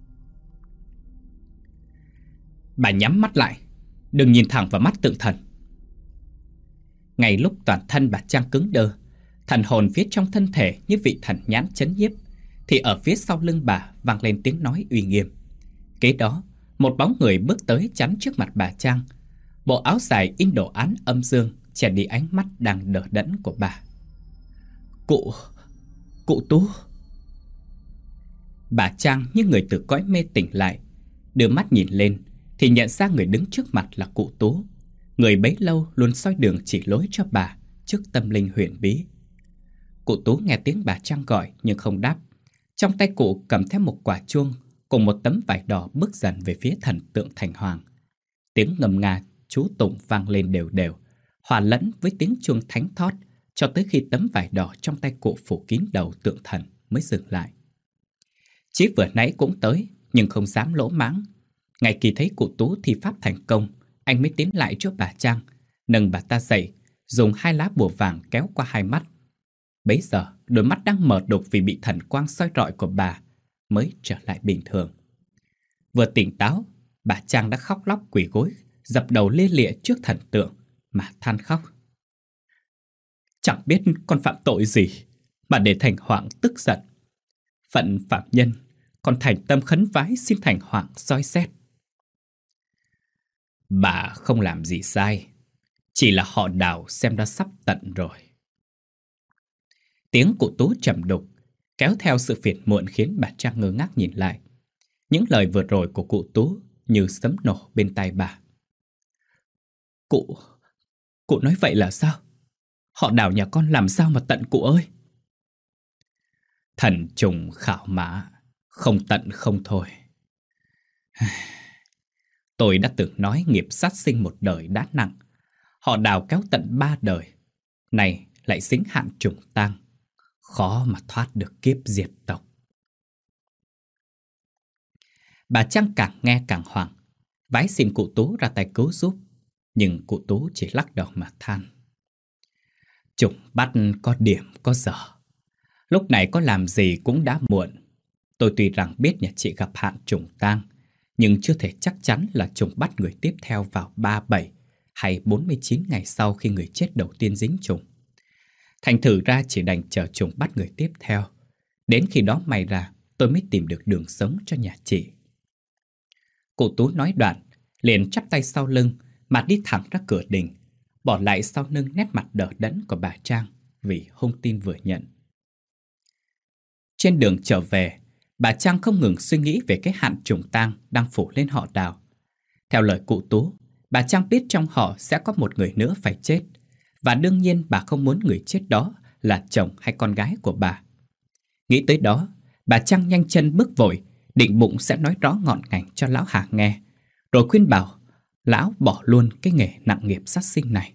Bà nhắm mắt lại, đừng nhìn thẳng vào mắt tượng thần. Ngay lúc toàn thân bà Trang cứng đơ, thần hồn phía trong thân thể như vị thần nhãn chấn nhiếp, thì ở phía sau lưng bà vang lên tiếng nói uy nghiêm. Kế đó, một bóng người bước tới chắn trước mặt bà Trang. Bộ áo dài in đồ án âm dương che đi ánh mắt đang đờ đẫn của bà. Cụ Tú. Bà Trang như người từ cõi mê tỉnh lại, đưa mắt nhìn lên thì nhận ra người đứng trước mặt là cụ Tú, người bấy lâu luôn soi đường chỉ lối cho bà trước tâm linh huyền bí. Cụ Tú nghe tiếng bà Trang gọi nhưng không đáp. Trong tay cụ cầm theo một quả chuông cùng một tấm vải đỏ bước dần về phía thần tượng thành hoàng. Tiếng ngâm nga chú tụng vang lên đều đều, hòa lẫn với tiếng chuông thánh thót, cho tới khi tấm vải đỏ trong tay cụ phủ kín đầu tượng thần mới dừng lại. Chí vừa nãy cũng tới nhưng không dám lỗ mãng. Ngay khi thấy cụ Tú thi pháp thành công, anh mới tiến lại chỗ bà Trang, nâng bà ta dậy, dùng 2 lá bùa vàng kéo qua 2 mắt. Bấy giờ đôi mắt đang mở đục vì bị thần quang soi rọi của bà mới trở lại bình thường. Vừa tỉnh táo, bà Trang đã khóc lóc quỳ gối, dập đầu lia lịa trước thần tượng mà than khóc. Chẳng biết con phạm tội gì mà để thành hoàng tức giận. Phận phạm nhân, con thành tâm khấn vái xin thành hoàng soi xét. Bà không làm gì sai, chỉ là họ Đào xem đã sắp tận rồi. Tiếng cụ Tú trầm đục kéo theo sự phiền muộn khiến bà Trang ngơ ngác nhìn lại. Những lời vừa rồi của cụ Tú như sấm nổ bên tai bà. Cụ nói vậy là sao? Họ Đào nhà con làm sao mà tận cụ ơi? Thần trùng khảo mã, không tận không thôi. Tôi đã từng nói nghiệp sát sinh một đời đã nặng, họ Đào kéo tận 3 đời, này lại dính hạn trùng tang, khó mà thoát được kiếp diệt tộc. Bà Trang càng nghe càng hoảng, vái xin cụ Tú ra tay cứu giúp, nhưng cụ Tú chỉ lắc đầu mà than. Trùng bắt có điểm có giờ, lúc này có làm gì cũng đã muộn. Tôi tuy rằng biết nhà chị gặp hạn trùng tang, nhưng chưa thể chắc chắn là trùng bắt người tiếp theo vào 37 hay 49 ngày sau khi người chết đầu tiên dính trùng. Thành thử ra chỉ đành chờ trùng bắt người tiếp theo. Đến khi đó may ra tôi mới tìm được đường sống cho nhà chị. Cụ Tú nói đoạn, liền chắp tay sau lưng, mà đi thẳng ra cửa đình, bỏ lại sau lưng nét mặt đờ đẫn của bà Trang vì hung tin vừa nhận. Trên đường trở về, bà Trang không ngừng suy nghĩ về cái hạn trùng tang đang phủ lên họ Đào. Theo lời cụ Tú, bà Trang biết trong họ sẽ có một người nữa phải chết, và đương nhiên bà không muốn người chết đó là chồng hay con gái của bà. Nghĩ tới đó, bà Trang nhanh chân bước vội, định bụng sẽ nói rõ ngọn ngành cho lão Hà nghe, rồi khuyên bảo lão bỏ luôn cái nghề nặng nghiệp sát sinh này.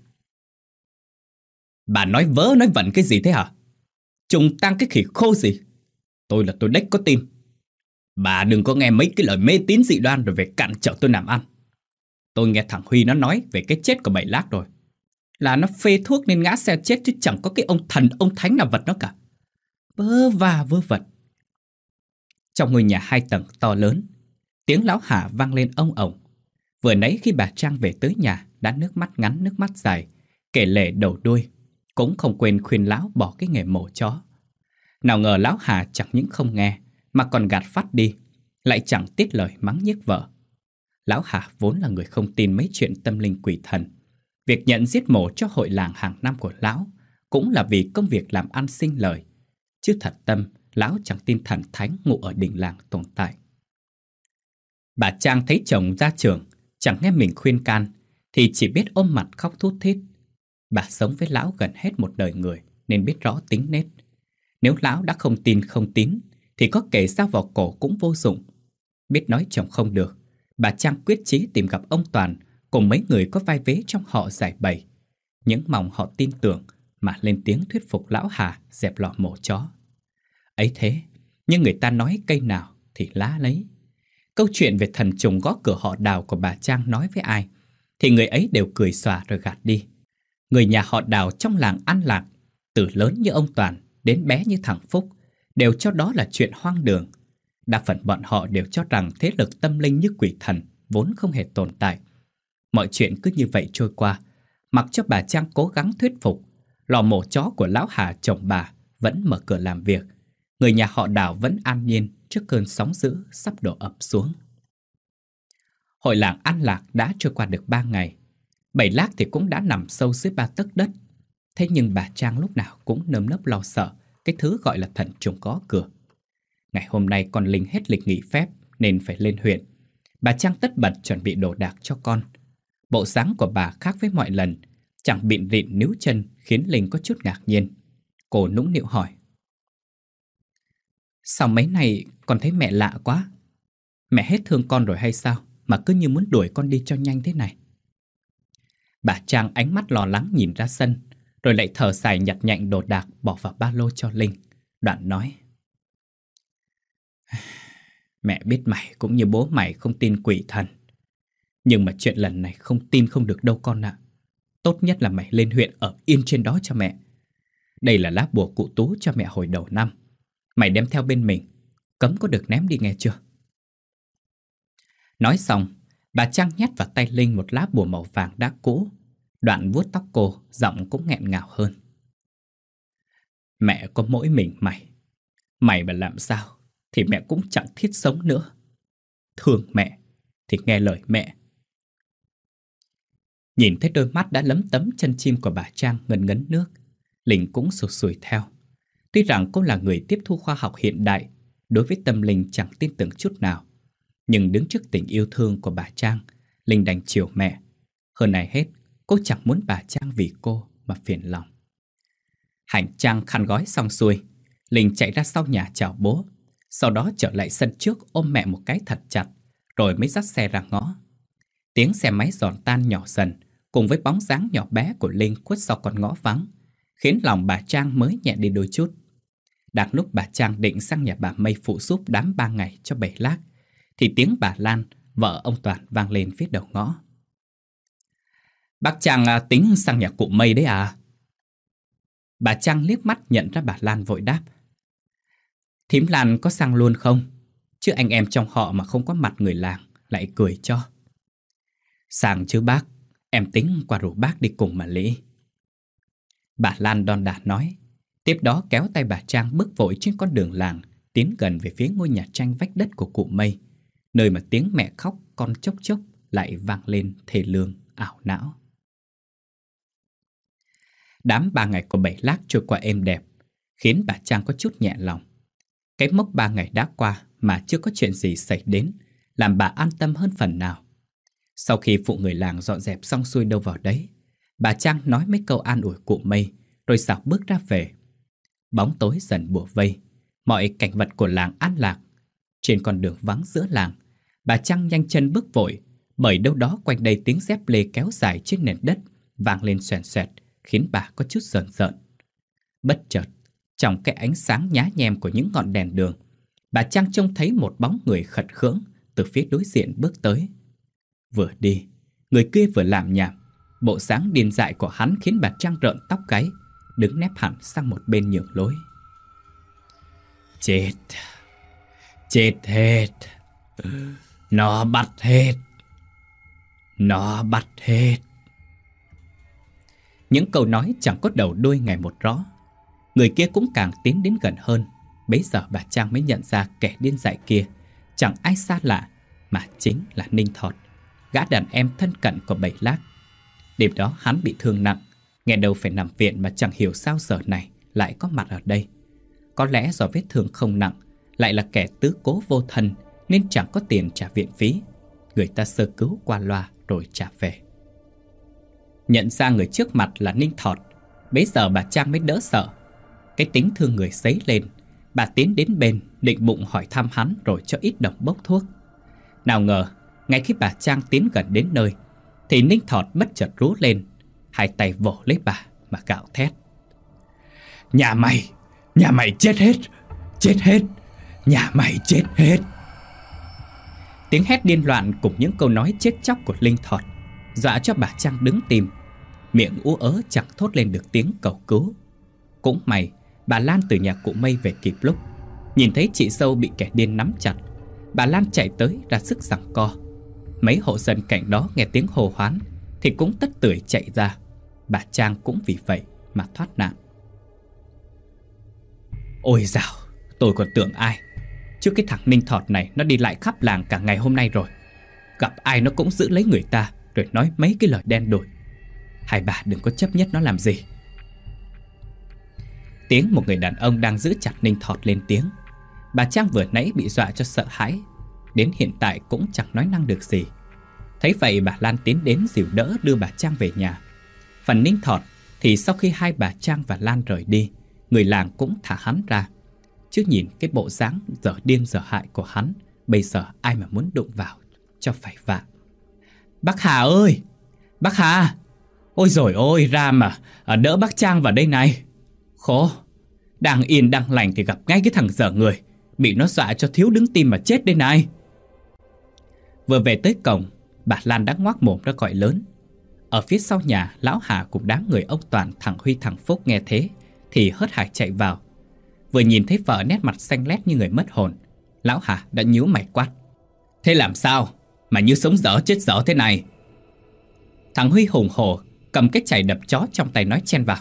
Bà nói vớ nói vẩn cái gì thế hả? Trùng tang cái khỉ khô gì? Tôi là tôi đếch có tin. Bà đừng có nghe mấy cái lời mê tín dị đoan rồi về cản trở tôi làm ăn. Tôi nghe thằng Huy nó nói về cái chết của Bảy Lác rồi. Là nó phê thuốc nên ngã xe chết, chứ chẳng có cái ông thần ông thánh nào vật nó cả. Vớ va vớ vẩn. Trong ngôi nhà 2 tầng to lớn, tiếng lão Hà vang lên ông ổng. Vừa nãy khi bà Trang về tới nhà đã nước mắt ngắn nước mắt dài, kể lể đầu đuôi, cũng không quên khuyên lão bỏ cái nghề mổ chó. Nào ngờ lão Hà chẳng những không nghe mà còn gạt phắt đi, lại chẳng tiếc lời mắng nhiếc vợ. Lão Hà vốn là người không tin mấy chuyện tâm linh quỷ thần. Việc nhận giết mổ cho hội làng hàng năm của lão cũng là vì công việc làm ăn sinh lời, chứ thật tâm lão chẳng tin thần thánh ngụ ở đình làng tồn tại. Bà Trang thấy chồng ra trường, chẳng nghe mình khuyên can, thì chỉ biết ôm mặt khóc thút thít. Bà sống với lão gần hết một đời người nên biết rõ tính nết. Nếu lão đã không tin không tín thì có kể sao vào cổ cũng vô dụng. Biết nói chồng không được, bà Trang quyết chí tìm gặp ông Toàn cùng mấy người có vai vế trong họ giải bày. Những mong họ tin tưởng mà lên tiếng thuyết phục lão Hà dẹp lò mổ chó. Ấy thế, nhưng người ta nói cây nào thì lá lấy. Câu chuyện về thần trùng gõ cửa họ Đào của bà Trang nói với ai thì người ấy đều cười xòa rồi gạt đi. Người nhà họ Đào trong làng An Lạc, từ lớn như ông Toàn đến bé như thằng Phúc, đều cho đó là chuyện hoang đường. Đa phần bọn họ đều cho rằng thế lực tâm linh như quỷ thần vốn không hề tồn tại. Mọi chuyện cứ như vậy trôi qua, mặc cho bà Trang cố gắng thuyết phục. Lò mổ chó của lão Hà chồng bà vẫn mở cửa làm việc. Người nhà họ Đào vẫn an nhiên trước cơn sóng dữ sắp đổ ập xuống. Hội làng An Lạc đã trôi qua được 3 ngày. Bảy Lác thì cũng đã nằm sâu dưới 3 tấc đất. Thế nhưng bà Trang lúc nào cũng nơm nớp lo sợ cái thứ gọi là thần trùng gõ cửa. Ngày hôm nay con Linh hết lịch nghỉ phép nên phải lên huyện. Bà Trang tất bật chuẩn bị đồ đạc cho con. Bộ dáng của bà khác với mọi lần, chẳng bịn rịn níu chân khiến Linh có chút ngạc nhiên. Cô nũng nịu hỏi: Sao mấy này con thấy mẹ lạ quá? Mẹ hết thương con rồi hay sao mà cứ như muốn đuổi con đi cho nhanh thế này? Bà Trang ánh mắt lo lắng nhìn ra sân, rồi lại thở dài nhặt nhạnh đồ đạc bỏ vào ba lô cho Linh. Đoạn nói: Mẹ biết mày cũng như bố mày không tin quỷ thần, nhưng mà chuyện lần này không tin không được đâu con ạ. Tốt nhất là mày lên huyện ở yên trên đó cho mẹ. Đây là lá bùa cụ Tú cho mẹ hồi đầu năm. Mày đem theo bên mình, cấm có được ném đi nghe chưa? Nói xong, bà Trang nhét vào tay Linh một lá bùa màu vàng đã cũ. Đoạn vuốt tóc cô, giọng cũng nghẹn ngào hơn: Mẹ có mỗi mình mày. Mày mà làm sao thì mẹ cũng chẳng thiết sống nữa. Thương mẹ thì nghe lời mẹ. Nhìn thấy đôi mắt đã lấm tấm chân chim của bà Trang ngấn ngấn nước, Linh cũng sụt sùi theo. Tuy rằng cô là người tiếp thu khoa học hiện đại, đối với tâm linh chẳng tin tưởng chút nào, nhưng đứng trước tình yêu thương của bà Trang, Linh đành chiều mẹ. Hơn ai hết, cô chẳng muốn bà Trang vì cô mà phiền lòng. Hành trang khăn gói xong xuôi, Linh chạy ra sau nhà chào bố. Sau đó trở lại sân trước ôm mẹ một cái thật chặt, rồi mới dắt xe ra ngõ. Tiếng xe máy giòn tan nhỏ dần, cùng với bóng dáng nhỏ bé của Linh khuất sau con ngõ vắng, khiến lòng bà Trang mới nhẹ đi đôi chút. Đang lúc bà Trang định sang nhà bà Mây phụ giúp đám 3 ngày cho Bảy Lác, thì tiếng bà Lan, vợ ông Toàn, vang lên phía đầu ngõ: Bác Trang tính sang nhà cụ Mây đấy à? Bà Trang liếc mắt nhận ra bà Lan vội đáp: Thím Lan có sang luôn không? Chứ anh em trong họ mà không có mặt người làng lại cười cho. Sang chứ bác, em tính qua rủ bác đi cùng mà lễ. Bà Lan đon đả nói, tiếp đó kéo tay bà Trang bước vội trên con đường làng, tiến gần về phía ngôi nhà tranh vách đất của cụ Mây, nơi mà tiếng mẹ khóc con chốc chốc lại vang lên thê lương ảo não. Đám 3 ngày của Bảy Lác trôi qua êm đẹp, khiến bà Trang có chút nhẹ lòng. Cái mốc 3 ngày đã qua mà chưa có chuyện gì xảy đến, làm bà an tâm hơn phần nào. Sau khi phụ người làng dọn dẹp xong xuôi đâu vào đấy, bà Trang nói mấy câu an ủi cụ Mây, rồi xảo bước ra về. Bóng tối dần bủa vây, mọi cảnh vật của làng an lạc. Trên con đường vắng giữa làng, bà Trang nhanh chân bước vội, bởi đâu đó quanh đây tiếng dép lê kéo dài trên nền đất vang lên xoèn xoẹt, khiến bà có chút rờn rợn. Bất chợt, trong cái ánh sáng nhá nhem của những ngọn đèn đường, bà Trang trông thấy một bóng người khật khưỡng từ phía đối diện bước tới. Vừa đi, người kia vừa làm nhảm. Bộ dáng điên dại của hắn khiến bà Trang rợn tóc gáy, đứng nép hẳn sang một bên nhường lối. Chết, chết hết, nó bắt hết, nó bắt hết. Những câu nói chẳng có đầu đuôi ngày một rõ. Người kia cũng càng tiến đến gần hơn. Bấy giờ bà Trang mới nhận ra kẻ điên dại kia chẳng ai xa lạ mà chính là Ninh Thọt, gã đàn em thân cận của Bảy Lác. Đêm đó hắn bị thương nặng, nghe đâu phải nằm viện mà chẳng hiểu sao giờ này lại có mặt ở đây. Có lẽ do vết thương không nặng, lại là kẻ tứ cố vô thân nên chẳng có tiền trả viện phí. Người ta sơ cứu qua loa rồi trả về. Nhận ra người trước mặt là Ninh Thọt, bấy giờ bà Trang mới đỡ sợ. Cái tính thương người dấy lên, bà tiến đến bên định bụng hỏi thăm hắn rồi cho ít đồng bốc thuốc. Nào ngờ, ngay khi bà Trang tiến gần đến nơi thì Ninh Thọt bất chợt rú lên, hai tay vỗ lấy bà mà gào thét. Nhà mày chết hết, nhà mày chết hết. Tiếng hét điên loạn cùng những câu nói chết chóc của Ninh Thọt dọa cho bà Trang đứng tim, miệng ú ớ chẳng thốt lên được tiếng cầu cứu. Cũng may bà Lan từ nhà cụ Mây về kịp lúc, nhìn thấy chị dâu bị kẻ điên nắm chặt, bà Lan chạy tới ra sức giằng co. Mấy hộ dân cạnh đó nghe tiếng hô hoán thì cũng tất tưởi chạy ra. Bà Trang cũng vì vậy mà thoát nạn. Ôi dào, tôi còn tưởng ai, chứ cái thằng Ninh Thọt này nó đi lại khắp làng cả ngày hôm nay rồi. Gặp ai nó cũng giữ lấy người ta rồi nói mấy cái lời đen đủi. Hai bà đừng có chấp nhất nó làm gì. Tiếng một người đàn ông đang giữ chặt Ninh Thọt lên tiếng. Bà Trang vừa nãy bị dọa cho sợ hãi, đến hiện tại cũng chẳng nói năng được gì. Thấy vậy bà Lan tiến đến dìu đỡ đưa bà Trang về nhà. Phần Ninh Thọt thì sau khi hai bà Trang và Lan rời đi, người làng cũng thả hắn ra. Chứ nhìn cái bộ dáng dở điên dở hại của hắn, bây giờ ai mà muốn đụng vào cho phải vạ. Bác Hà ơi! Bác Hà! Ôi dồi ôi, ra mà đỡ bác Trang vào đây này. Khổ, đang yên đang lành thì gặp ngay cái thằng dở người, bị nó dọa cho thiếu đứng tim mà chết đây này. Vừa về tới cổng, bà Lan đã ngoác mồm ra gọi lớn. Ở phía sau nhà, lão Hà cùng đám người ông Toàn, thằng Huy, thằng Phúc nghe thế thì hớt hải chạy vào. Vừa nhìn thấy vợ nét mặt xanh lét như người mất hồn, lão Hà đã nhíu mày quát. Thế làm sao mà như sống dở chết dở thế này? Thằng Huy hùng hổ cầm cái chày đập chó trong tay nói chen vào.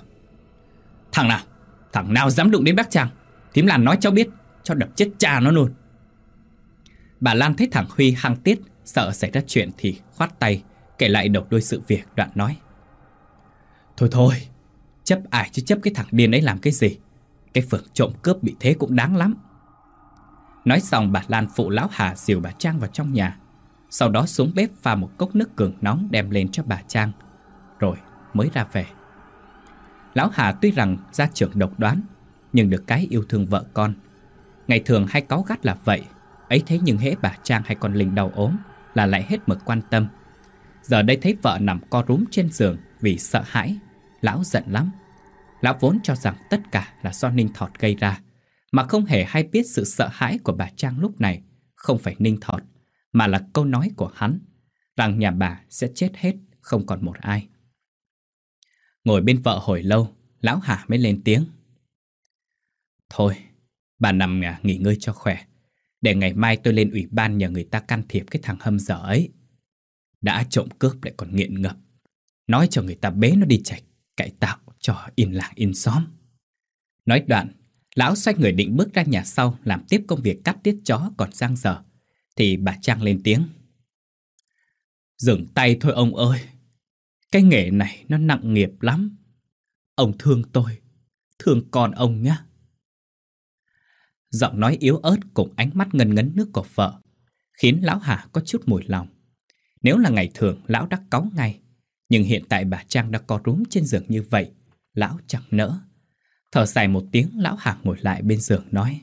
Thằng nào dám đụng đến bác Trang, thím Lan nói cháu biết, cho đập chết cha nó luôn. Bà Lan thấy thằng Huy hăng tiết, sợ xảy ra chuyện thì khoát tay, kể lại đầu đuôi sự việc, đoạn nói. Thôi, chấp ai chứ chấp cái thằng điên ấy làm cái gì. Cái phường trộm cướp bị thế cũng đáng lắm. Nói xong bà Lan phụ lão Hà dìu bà Trang vào trong nhà. Sau đó xuống bếp pha một cốc nước cường nóng đem lên cho bà Trang, rồi mới ra về. Lão Hà tuy rằng gia trưởng độc đoán, nhưng được cái yêu thương vợ con. Ngày thường hay cáu gắt là vậy, ấy thế nhưng hễ bà Trang hay con Linh đau ốm là lại hết mực quan tâm. Giờ đây thấy vợ nằm co rúm trên giường vì sợ hãi, lão giận lắm. Lão vốn cho rằng tất cả là do Ninh Thọt gây ra, mà không hề hay biết sự sợ hãi của bà Trang lúc này không phải Ninh Thọt, mà là câu nói của hắn, rằng nhà bà sẽ chết hết, không còn một ai. Ngồi bên vợ hồi lâu, lão Hà mới lên tiếng. Thôi, bà nằm nghỉ ngơi cho khỏe, để ngày mai tôi lên ủy ban nhờ người ta can thiệp cái thằng hâm dở ấy. Đã trộm cướp lại còn nghiện ngập, nói cho người ta bế nó đi cải tạo cho yên làng yên xóm. Nói đoạn, lão xoay người định bước ra nhà sau làm tiếp công việc cắt tiết chó còn dang dở, thì bà Trang lên tiếng. Dừng tay thôi ông ơi, Cái nghề này nó nặng nghiệp lắm. Ông thương tôi, thương con ông nhé. Giọng nói yếu ớt cùng ánh mắt ngấn ngấn nước của vợ khiến lão Hà có chút mùi lòng. Nếu là ngày thường lão đã cáu ngay, nhưng hiện tại bà Trang đã co rúm trên giường như vậy, lão chẳng nỡ. Thở dài một tiếng, lão Hà ngồi lại bên giường nói: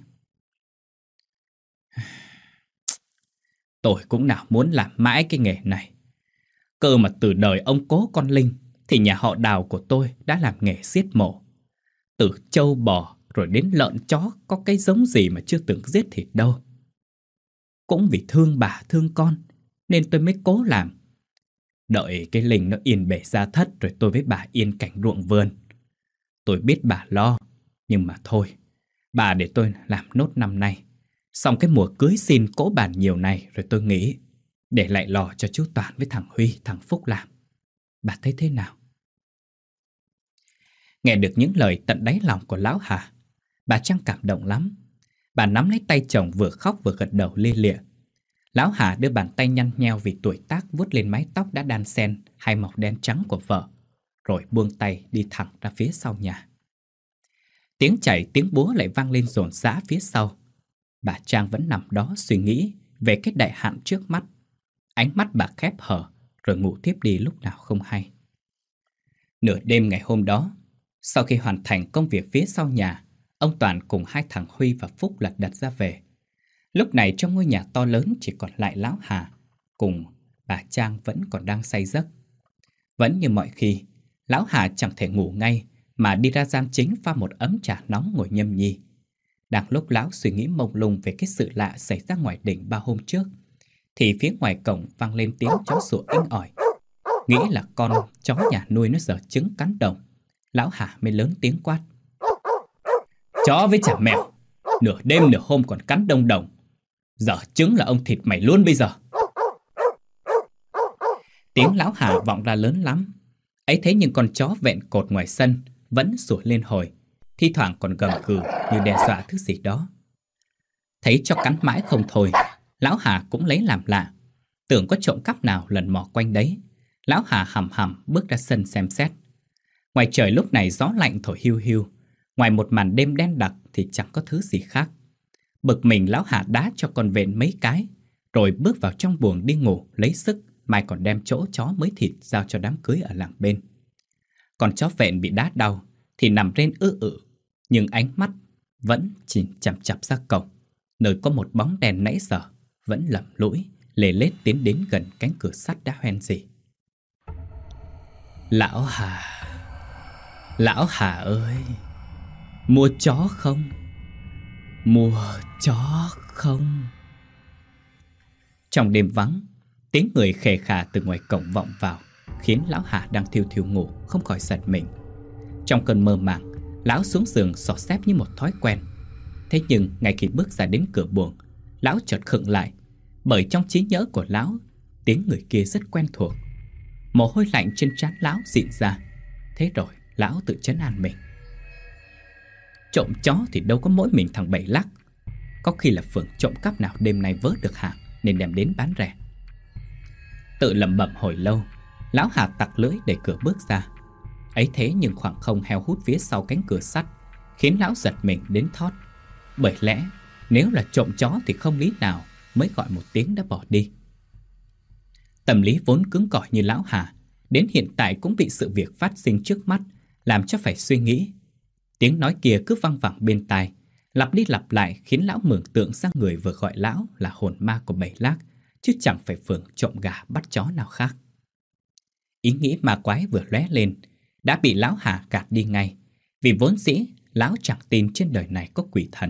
Tôi cũng nào muốn làm mãi cái nghề này. Cơ mà từ đời ông cố con Linh thì nhà họ Đào của tôi đã làm nghề giết mổ. Từ trâu bò rồi đến lợn chó, có cái giống gì mà chưa từng giết thịt đâu. Cũng vì thương bà thương con nên tôi mới cố làm. Đợi cái Linh nó yên bề gia thất rồi tôi với bà yên cảnh ruộng vườn. Tôi biết bà lo, nhưng mà thôi, bà để tôi làm nốt năm nay. Xong cái mùa cưới xin cỗ bàn nhiều này rồi tôi nghĩ để lại lò cho chú Toàn với thằng Huy, thằng Phúc làm. Bà thấy thế nào? Nghe được những lời tận đáy lòng của lão Hà, bà Trang cảm động lắm. Bà nắm lấy tay chồng vừa khóc vừa gật đầu lia lịa. Lão Hà đưa bàn tay nhăn nheo vì tuổi tác vuốt lên mái tóc đã đan xen hai màu đen trắng của vợ, rồi buông tay đi thẳng ra phía sau nhà. Tiếng chảy tiếng búa lại vang lên rộn rã phía sau. Bà Trang vẫn nằm đó suy nghĩ về cái đại hạn trước mắt. Ánh mắt bà khép hờ rồi ngủ tiếp đi lúc nào không hay. Nửa đêm ngày hôm đó, sau khi hoàn thành công việc phía sau nhà, ông Toàn cùng hai thằng Huy và Phúc lật đật ra về. Lúc này trong ngôi nhà to lớn chỉ còn lại lão Hà cùng bà Trang vẫn còn đang say giấc. Vẫn như mọi khi, lão Hà chẳng thể ngủ ngay mà đi ra gian chính pha một ấm trà nóng ngồi nhâm nhi. Đang lúc lão suy nghĩ mông lung về cái sự lạ xảy ra ngoài đỉnh 3 hôm trước, thì phía ngoài cổng vang lên tiếng chó sủa inh ỏi. Nghĩ là con chó nhà nuôi nó giở trứng cắn đồng. Lão Hà mới lớn tiếng quát: Chó với chả mèo, nửa đêm nửa hôm còn cắn đông đồng. Giở trứng là ông thịt mày luôn bây giờ. Tiếng lão Hà vọng ra lớn lắm. Ấy thế nhưng con chó vẹn cột ngoài sân vẫn sủa lên hồi, thi thoảng còn gầm gừ như đe dọa thứ gì đó. Thấy cho cắn mãi không thôi, lão Hà cũng lấy làm lạ. Tưởng có trộm cắp nào lần mò quanh đấy, lão Hà hầm hầm bước ra sân xem xét. Ngoài trời lúc này gió lạnh thổi hiu hiu, ngoài một màn đêm đen đặc thì chẳng có thứ gì khác. Bực mình lão Hà đá cho con vện mấy cái, rồi bước vào trong buồng đi ngủ lấy sức, mai còn đem chỗ chó mới thịt giao cho đám cưới ở làng bên. Còn chó vện bị đá đau thì nằm rên nhưng ánh mắt vẫn chỉ chằm chằm ra cổng, nơi có một bóng đèn nãy giờ vẫn lầm lũi lê lết tiến đến gần cánh cửa sắt đã hoen rỉ. Lão Hà ơi, mua chó không? Mua chó không? Trong đêm vắng, tiếng người khè khà từ ngoài cổng vọng vào, khiến lão Hà đang thiêu thiêu ngủ không khỏi giật mình. Trong cơn mơ màng, lão xuống giường xỏ xép như một thói quen. Thế nhưng ngay khi bước ra đến cửa buồng, lão chợt khựng lại, bởi trong trí nhớ của lão, tiếng người kia rất quen thuộc. Mồ hôi lạnh trên trán lão dịn ra. Thế rồi lão tự trấn an mình. Trộm chó thì đâu có mỗi mình thằng Bảy Lắc. Có khi là phường trộm cắp nào đêm nay vớ được hàng nên đem đến bán rẻ. Tự lẩm bẩm hồi lâu, lão Hà tặc lưỡi để cửa bước ra. Ấy thế nhưng khoảng không heo hút phía sau cánh cửa sắt khiến lão giật mình đến thót. Bởi lẽ nếu là trộm chó thì không lý nào mới gọi một tiếng đã bỏ đi. Tâm lý vốn cứng cỏi như lão Hà đến hiện tại cũng bị sự việc phát sinh trước mắt làm cho phải suy nghĩ. Tiếng nói kia cứ văng vẳng bên tai, lặp đi lặp lại khiến lão mường tượng sang người vừa gọi lão là hồn ma của Bảy Lác, chứ chẳng phải phường trộm gà bắt chó nào khác. Ý nghĩ ma quái vừa lóe lên đã bị lão Hà gạt đi ngay, vì vốn dĩ lão chẳng tin trên đời này có quỷ thần.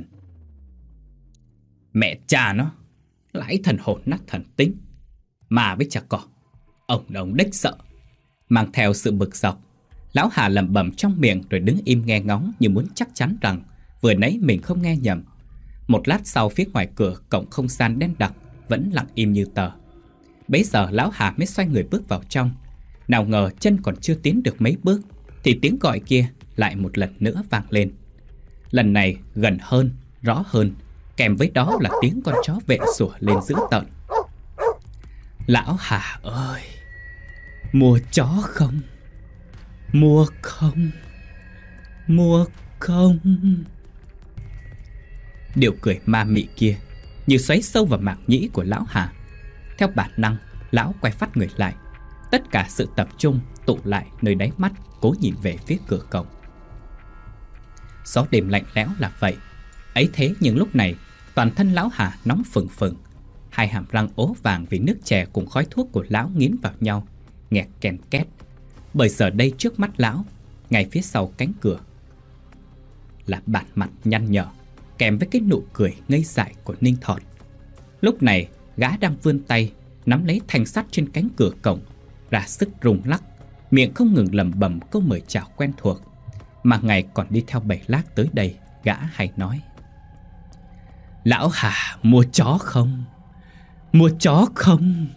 Mẹ cha nó, lãi thần hồn nát thần tính, mà với chả cỏ, ông đếch sợ. Mang theo sự bực dọc, lão Hà lẩm bẩm trong miệng rồi đứng im nghe ngóng như muốn chắc chắn rằng vừa nãy mình không nghe nhầm. Một lát sau, phía ngoài cửa cổng không gian đen đặc vẫn lặng im như tờ. Bấy giờ lão Hà mới xoay người bước vào trong. Nào ngờ chân còn chưa tiến được mấy bước thì tiếng gọi kia lại một lần nữa vang lên. Lần này gần hơn, rõ hơn, kèm với đó là tiếng con chó vệ sủa lên dữ tợn. Lão Hà ơi, Mua chó không? Mua không? Mua không? Điệu cười ma mị kia như xoáy sâu vào màng nhĩ của lão Hà. Theo bản năng, lão quay phát người lại. Tất cả sự tập trung tụ lại nơi đáy mắt, cố nhìn về phía cửa cổng. Gió đêm lạnh lẽo là vậy. Ấy thế nhưng lúc này toàn thân lão Hà nóng phừng phừng. Hai hàm răng ố vàng vì nước chè cùng khói thuốc của lão nghiến vào nhau, nghẹt kèn két. Bởi giờ đây trước mắt lão, ngay phía sau cánh cửa, là bản mặt nhăn nhở kèm với cái nụ cười ngây dại của Ninh Thọt. Lúc này gã đang vươn tay nắm lấy thanh sắt trên cánh cửa cổng, ra sức rung lắc, miệng không ngừng lẩm bẩm câu mời chào quen thuộc mà ngày còn đi theo Bảy Lác tới đây gã hay nói: Lão Hà mua chó không? Mua chó không?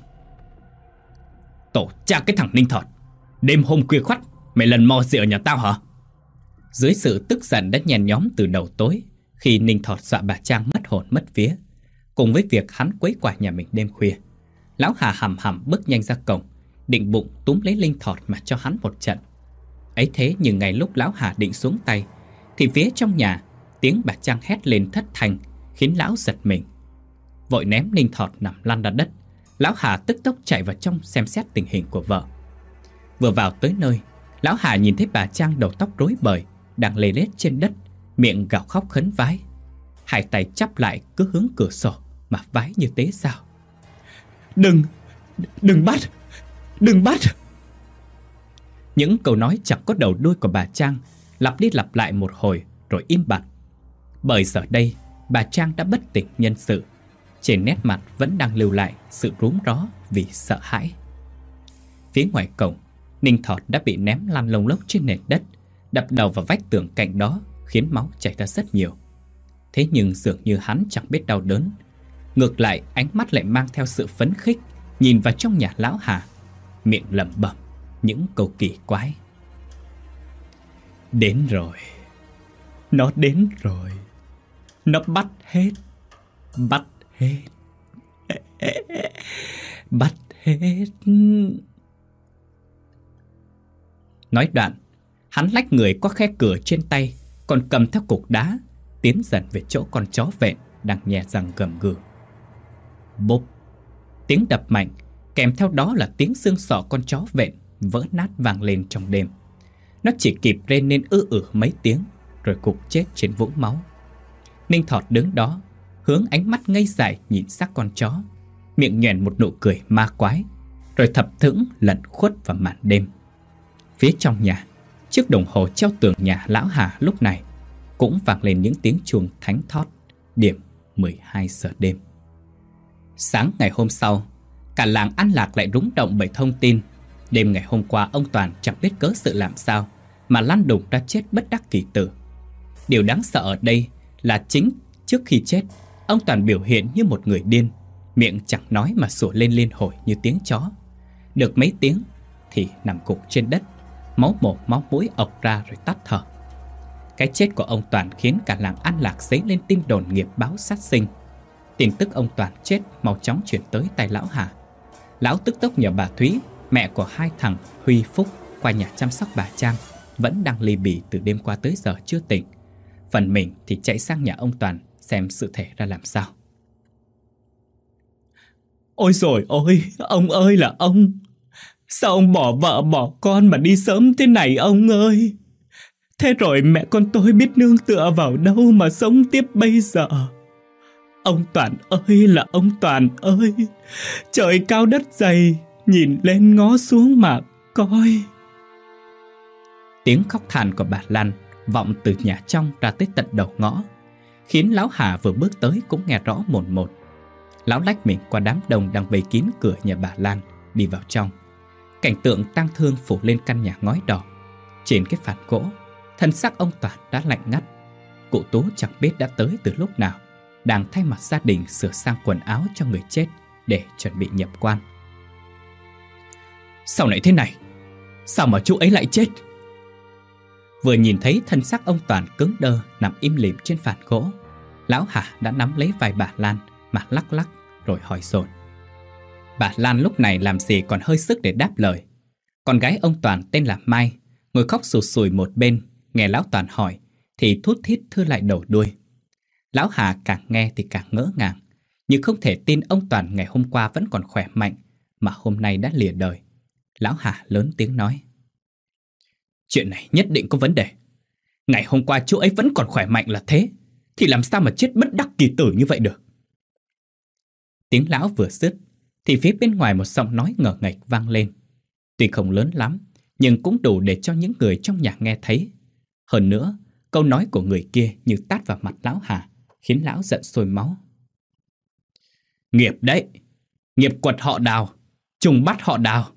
Tổ cha cái thằng Ninh Thọt, đêm hôm khuya khoắt mày lần mò gì ở nhà tao hả? Dưới sự tức giận đã nhen nhóm từ đầu tối, khi Ninh Thọt dọa bà Trang mất hồn mất vía, cùng với việc hắn quấy quả nhà mình đêm khuya, lão Hà hầm hầm bước nhanh ra cổng, định bụng túm lấy Ninh Thọt mà cho hắn một trận. Ấy thế nhưng ngay lúc lão Hà định xuống tay, thì phía trong nhà tiếng bà Trang hét lên thất thanh, khiến lão giật mình. Vội ném Ninh Thọt nằm lăn ra đất, lão Hà tức tốc chạy vào trong xem xét tình hình của vợ. Vừa vào tới nơi, lão Hà nhìn thấy bà Trang đầu tóc rối bời đang lê lết trên đất, miệng gào khóc khấn vái, hai tay chắp lại cứ hướng cửa sổ mà vái như tế sao. Đừng bắt! Đừng bắt! Những câu nói chẳng có đầu đuôi của bà Trang lặp đi lặp lại một hồi rồi im bặt. Bởi giờ đây bà Trang đã bất tỉnh nhân sự, trên nét mặt vẫn đang lưu lại sự rúm ró vì sợ hãi. Phía ngoài cổng, Ninh Thọt đã bị ném lăn lông lốc trên nền đất, đập đầu vào vách tường cạnh đó khiến máu chảy ra rất nhiều. Thế nhưng dường như hắn chẳng biết đau đớn, ngược lại ánh mắt lại mang theo sự phấn khích, nhìn vào trong nhà lão Hà, miệng lẩm bẩm những câu kỳ quái. Đến rồi, nó đến rồi, nó bắt hết, bắt hết, bắt hết. Nói đoạn, hắn lách người qua khe cửa trên tay, còn cầm theo cục đá, tiến dần về chỗ con chó vẹn đang nhè răng gầm gừ. Bốp, tiếng đập mạnh, kèm theo đó là tiếng xương sọ con chó vẹn vỡ nát vang lên trong đêm. Nó chỉ kịp rên nên mấy tiếng, rồi gục chết trên vũng máu. Ninh Thọt đứng đó, hướng ánh mắt ngây dại nhìn xác con chó, miệng nhoẻn một nụ cười ma quái, rồi thập thững lẩn khuất vào màn đêm. Phía trong nhà, chiếc đồng hồ treo tường nhà lão Hà lúc này cũng vang lên những tiếng chuông thánh thót, điểm 12 giờ đêm. Sáng ngày hôm sau, cả làng An Lạc lại rúng động bởi thông tin đêm ngày hôm qua ông Toàn chẳng biết cớ sự làm sao mà lăn đùng ra chết bất đắc kỳ tử. Điều đáng sợ ở đây là chính trước khi chết, ông Toàn biểu hiện như một người điên, miệng chẳng nói mà sủa lên liên hồi như tiếng chó. Được mấy tiếng thì nằm gục trên đất, máu mồm máu mũi ọc ra rồi tắt thở. Cái chết của ông Toàn khiến cả làng An Lạc dấy lên tin đồn nghiệp báo sát sinh. Tin tức ông Toàn chết mau chóng chuyển tới tay lão Hà. Lão tức tốc nhờ bà Thúy, mẹ của hai thằng Huy Phúc, qua nhà chăm sóc bà Trang, vẫn đang li bì từ đêm qua tới giờ chưa tỉnh. Phần mình thì chạy sang nhà ông Toàn xem sự thể ra làm sao. Ôi dồi ôi, ông ơi là ông! Sao ông bỏ vợ bỏ con mà đi sớm thế này ông ơi? Thế rồi mẹ con tôi biết nương tựa vào đâu mà sống tiếp bây giờ? Ông Toàn ơi là ông Toàn ơi! Trời cao đất dày, nhìn lên ngó xuống mà coi. Tiếng khóc than của bà Lan vọng từ nhà trong ra tới tận đầu ngõ, khiến lão Hà vừa bước tới cũng nghe rõ mồn một. Lão lách mình qua đám đông đang vây kín cửa nhà bà Lan, đi vào trong. Cảnh tượng tang thương phủ lên căn nhà ngói đỏ. Trên cái phản gỗ, thân xác ông Toàn đã lạnh ngắt. Cụ Tú chẳng biết đã tới từ lúc nào, đang thay mặt gia đình sửa sang quần áo cho người chết để chuẩn bị nhập quan. Sao lại thế này? Sao mà chú ấy lại chết? Vừa nhìn thấy thân xác ông Toàn cứng đơ nằm im lìm trên phản gỗ, lão Hà đã nắm lấy vai bà Lan mà lắc lắc rồi hỏi dồn. Bà Lan lúc này làm gì còn hơi sức để đáp lời. Con gái ông Toàn tên là Mai, ngồi khóc sụt sùi một bên, nghe lão Toàn hỏi thì thút thít thưa lại đầu đuôi. Lão Hà càng nghe thì càng ngỡ ngàng, nhưng không thể tin ông Toàn ngày hôm qua vẫn còn khỏe mạnh mà hôm nay đã lìa đời. Lão Hà lớn tiếng nói: Chuyện này nhất định có vấn đề. Ngày hôm qua chú ấy vẫn còn khỏe mạnh là thế, thì làm sao mà chết bất đắc kỳ tử như vậy được? Tiếng lão vừa dứt thì phía bên ngoài một giọng nói ngờ nghệch vang lên. Tuy không lớn lắm, nhưng cũng đủ để cho những người trong nhà nghe thấy. Hơn nữa, câu nói của người kia như tát vào mặt lão Hà, khiến lão giận sôi máu. Nghiệp đấy, nghiệp quật họ Đào, trùng bắt họ Đào.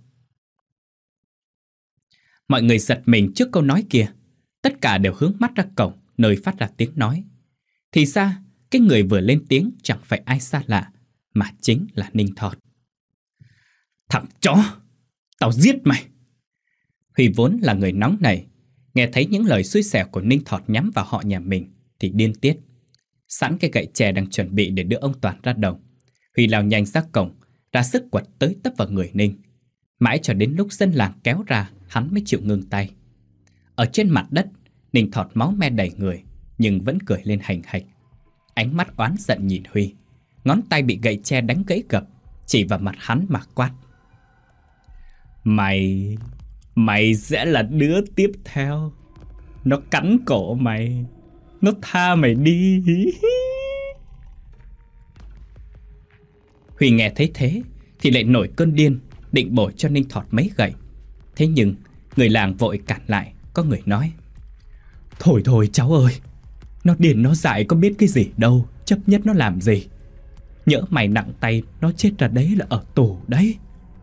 Mọi người giật mình trước câu nói kia, tất cả đều hướng mắt ra cổng nơi phát ra tiếng nói. Thì ra, cái người vừa lên tiếng chẳng phải ai xa lạ, mà chính là Ninh Thọt. Thằng chó, tao giết mày! Huy vốn là người nóng này, nghe thấy những lời xui xẻo của Ninh Thọt nhắm vào họ nhà mình thì điên tiết. Sẵn cái gậy chè đang chuẩn bị để đưa ông Toàn ra đồng, Huy lao nhanh ra cổng, ra sức quật tới tấp vào người Ninh. Mãi cho đến lúc dân làng kéo ra, hắn mới chịu ngưng tay. Ở trên mặt đất, Ninh Thọt máu me đầy người, nhưng vẫn cười lên hành hạch. Ánh mắt oán giận nhìn Huy, ngón tay bị gậy tre đánh gãy gập, chỉ vào mặt hắn mà quát. Mày sẽ là đứa tiếp theo. Nó cắn cổ mày, nó tha mày đi. Huy nghe thấy thế thì lại nổi cơn điên, định bổ cho Ninh Thọt mấy gậy. Thế nhưng người làng vội cản lại. Có người nói: Thôi cháu ơi, nó điên nó dại có biết cái gì đâu, chấp nhất nó làm gì. Nhỡ mày nặng tay, nó chết ra đấy là ở tù đấy.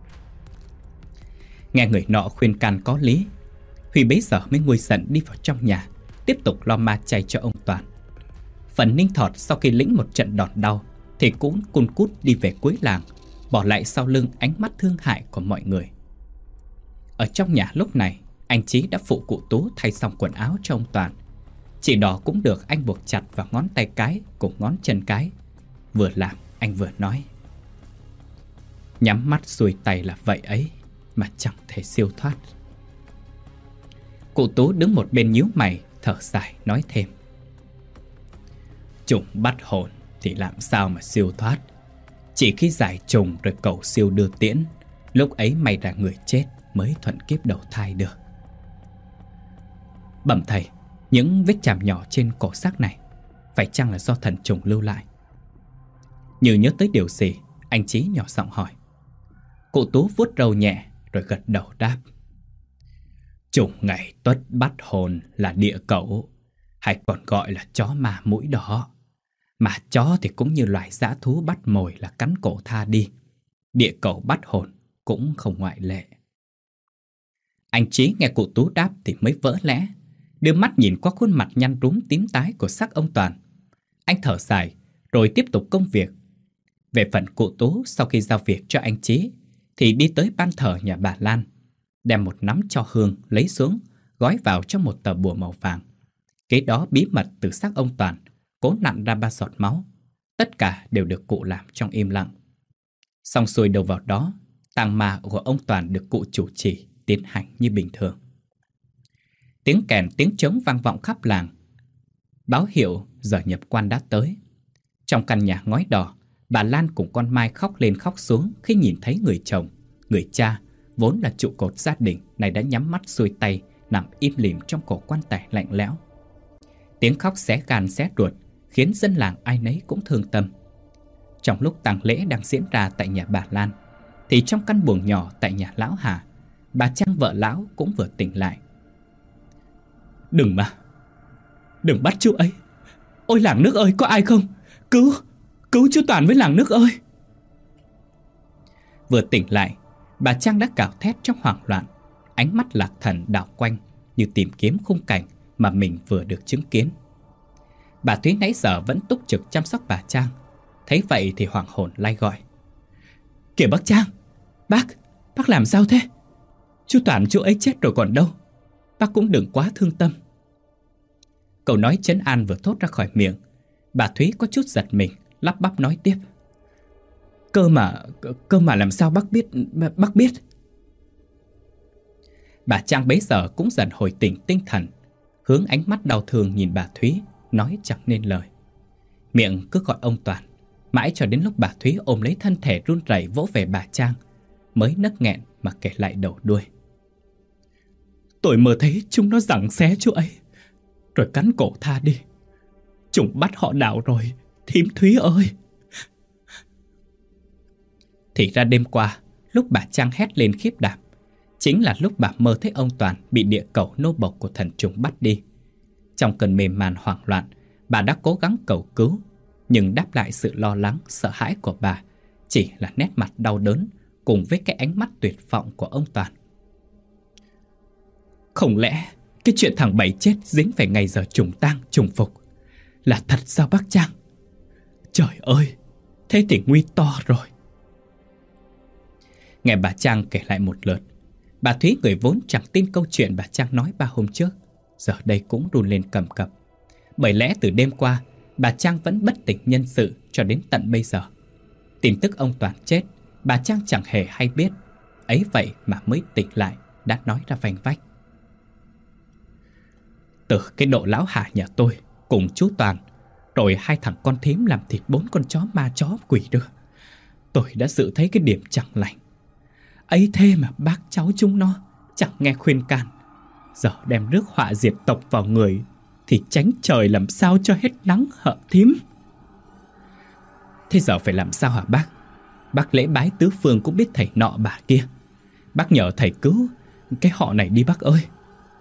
Nghe người nọ khuyên can có lý, Huy bấy giờ mới nguôi giận đi vào trong nhà, tiếp tục lo ma chay cho ông Toàn. Phần Ninh Thọt sau khi lĩnh một trận đòn đau thì cũng cun cút đi về cuối làng, bỏ lại sau lưng ánh mắt thương hại của mọi người. Ở trong nhà lúc này, anh Chí đã phụ cụ Tú thay xong quần áo cho ông Toàn. Chỉ đỏ cũng được anh buộc chặt vào ngón tay cái cùng ngón chân cái. Vừa làm anh vừa nói: Nhắm mắt xuôi tay là vậy ấy, mà chẳng thể siêu thoát. Cụ Tú đứng một bên nhíu mày, thở dài nói thêm: Trùng bắt hồn thì làm sao mà siêu thoát. Chỉ khi giải trùng rồi cầu siêu đưa tiễn, lúc ấy mày là người chết mới thuận kiếp đầu thai được. Bẩm thầy, những vết chàm nhỏ trên cổ xác này phải chăng là do thần trùng lưu lại? Như nhớ tới điều gì, anh Chí nhỏ giọng hỏi. Cụ Tú vuốt râu nhẹ rồi gật đầu đáp: Trùng ngày tuất bắt hồn là địa cẩu, hay còn gọi là chó ma mũi đỏ. Mà chó thì cũng như loài dã thú bắt mồi là cắn cổ tha đi. Địa cẩu bắt hồn cũng không ngoại lệ. Anh Chí nghe cụ Tú đáp thì mới vỡ lẽ, đưa mắt nhìn qua khuôn mặt nhăn rúm tím tái của xác ông Toàn. Anh thở dài rồi tiếp tục công việc. Về phần cụ Tú, sau khi giao việc cho anh Chí thì đi tới ban thờ nhà bà Lan, đem một nắm tro hương lấy xuống, gói vào trong một tờ bùa màu vàng. Kế đó bí mật từ xác ông Toàn cố nặn ra 3 giọt máu. Tất cả đều được cụ làm trong im lặng. Xong xuôi đầu vào đó, tang ma của ông Toàn được cụ chủ trì tiến hành như bình thường. Tiếng kèn tiếng trống vang vọng khắp làng, báo hiệu giờ nhập quan đã tới. Trong căn nhà ngói đỏ, bà Lan cùng con Mai khóc lên khóc xuống khi nhìn thấy người chồng, người cha vốn là trụ cột gia đình này đã nhắm mắt xuôi tay, nằm im lìm trong cổ quan tài lạnh lẽo. Tiếng khóc xé gan xé ruột khiến dân làng ai nấy cũng thương tâm. Trong lúc tang lễ đang diễn ra tại nhà bà Lan thì trong căn buồng nhỏ tại nhà lão Hà, bà Trang vợ lão cũng vừa tỉnh lại. Đừng bắt chú ấy. Ôi làng nước ơi, có ai không? Cứu chú Toàn với làng nước ơi. Vừa tỉnh lại, bà Trang đã gào thét trong hoảng loạn, ánh mắt lạc thần đảo quanh như tìm kiếm khung cảnh mà mình vừa được chứng kiến. Bà Thúy nãy giờ vẫn túc trực chăm sóc bà Trang, thấy vậy thì hoảng hồn lai gọi: Kìa bác Trang, bác làm sao thế? Chú Toàn chú ấy chết rồi còn đâu. Bác cũng đừng quá thương tâm. Câu nói trấn an vừa thốt ra khỏi miệng, bà Thúy có chút giật mình, lắp bắp nói tiếp: Cơ mà làm sao bác biết? Bà Trang bấy giờ cũng dần hồi tỉnh tinh thần, hướng ánh mắt đau thương nhìn bà Thúy, nói chẳng nên lời. Miệng cứ gọi ông Toàn, mãi cho đến lúc bà Thúy ôm lấy thân thể run rẩy vỗ về bà Trang, mới nấc nghẹn mà kể lại đầu đuôi. Tôi mơ thấy chúng nó giằng xé chú ấy, rồi cắn cổ tha đi. Chúng bắt họ Đào rồi, thím Thúy ơi. Thì ra đêm qua, lúc bà Trang hét lên khiếp đảm, chính là lúc bà mơ thấy ông Toàn bị địa cẩu nô bộc của thần trùng bắt đi. Trong cơn mê man hoảng loạn, bà đã cố gắng cầu cứu, nhưng đáp lại sự lo lắng, sợ hãi của bà chỉ là nét mặt đau đớn cùng với cái ánh mắt tuyệt vọng của ông Toàn. Không lẽ cái chuyện thằng Bảy chết dính phải ngày giờ trùng tang trùng phục là thật sao bác Trang? Trời ơi, thế thì nguy to rồi. Nghe bà Trang kể lại một lượt, bà Thúy, người vốn chẳng tin câu chuyện bà Trang nói 3 hôm trước, giờ đây cũng run lên cầm cập. Bởi lẽ từ đêm qua, bà Trang vẫn bất tỉnh nhân sự cho đến tận bây giờ. Tin tức ông Toàn chết, bà Trang chẳng hề hay biết. Ấy vậy mà mới tỉnh lại, đã nói ra vành vách. Từ cái độ lão Hà nhà tôi cùng chú Toàn, rồi 2 thằng con thím làm thịt 4 con chó ma chó quỷ đưa, tôi đã dự thấy cái điểm chẳng lành. Ấy thế mà bác cháu chúng nó chẳng nghe khuyên can, giờ đem rước họa diệt tộc vào người thì tránh trời làm sao cho hết nắng hợ thím. Thế giờ phải làm sao hả bác? Bác lễ bái tứ phương cũng biết thầy nọ bà kia. Bác nhờ thầy cứu cái họ này đi bác ơi.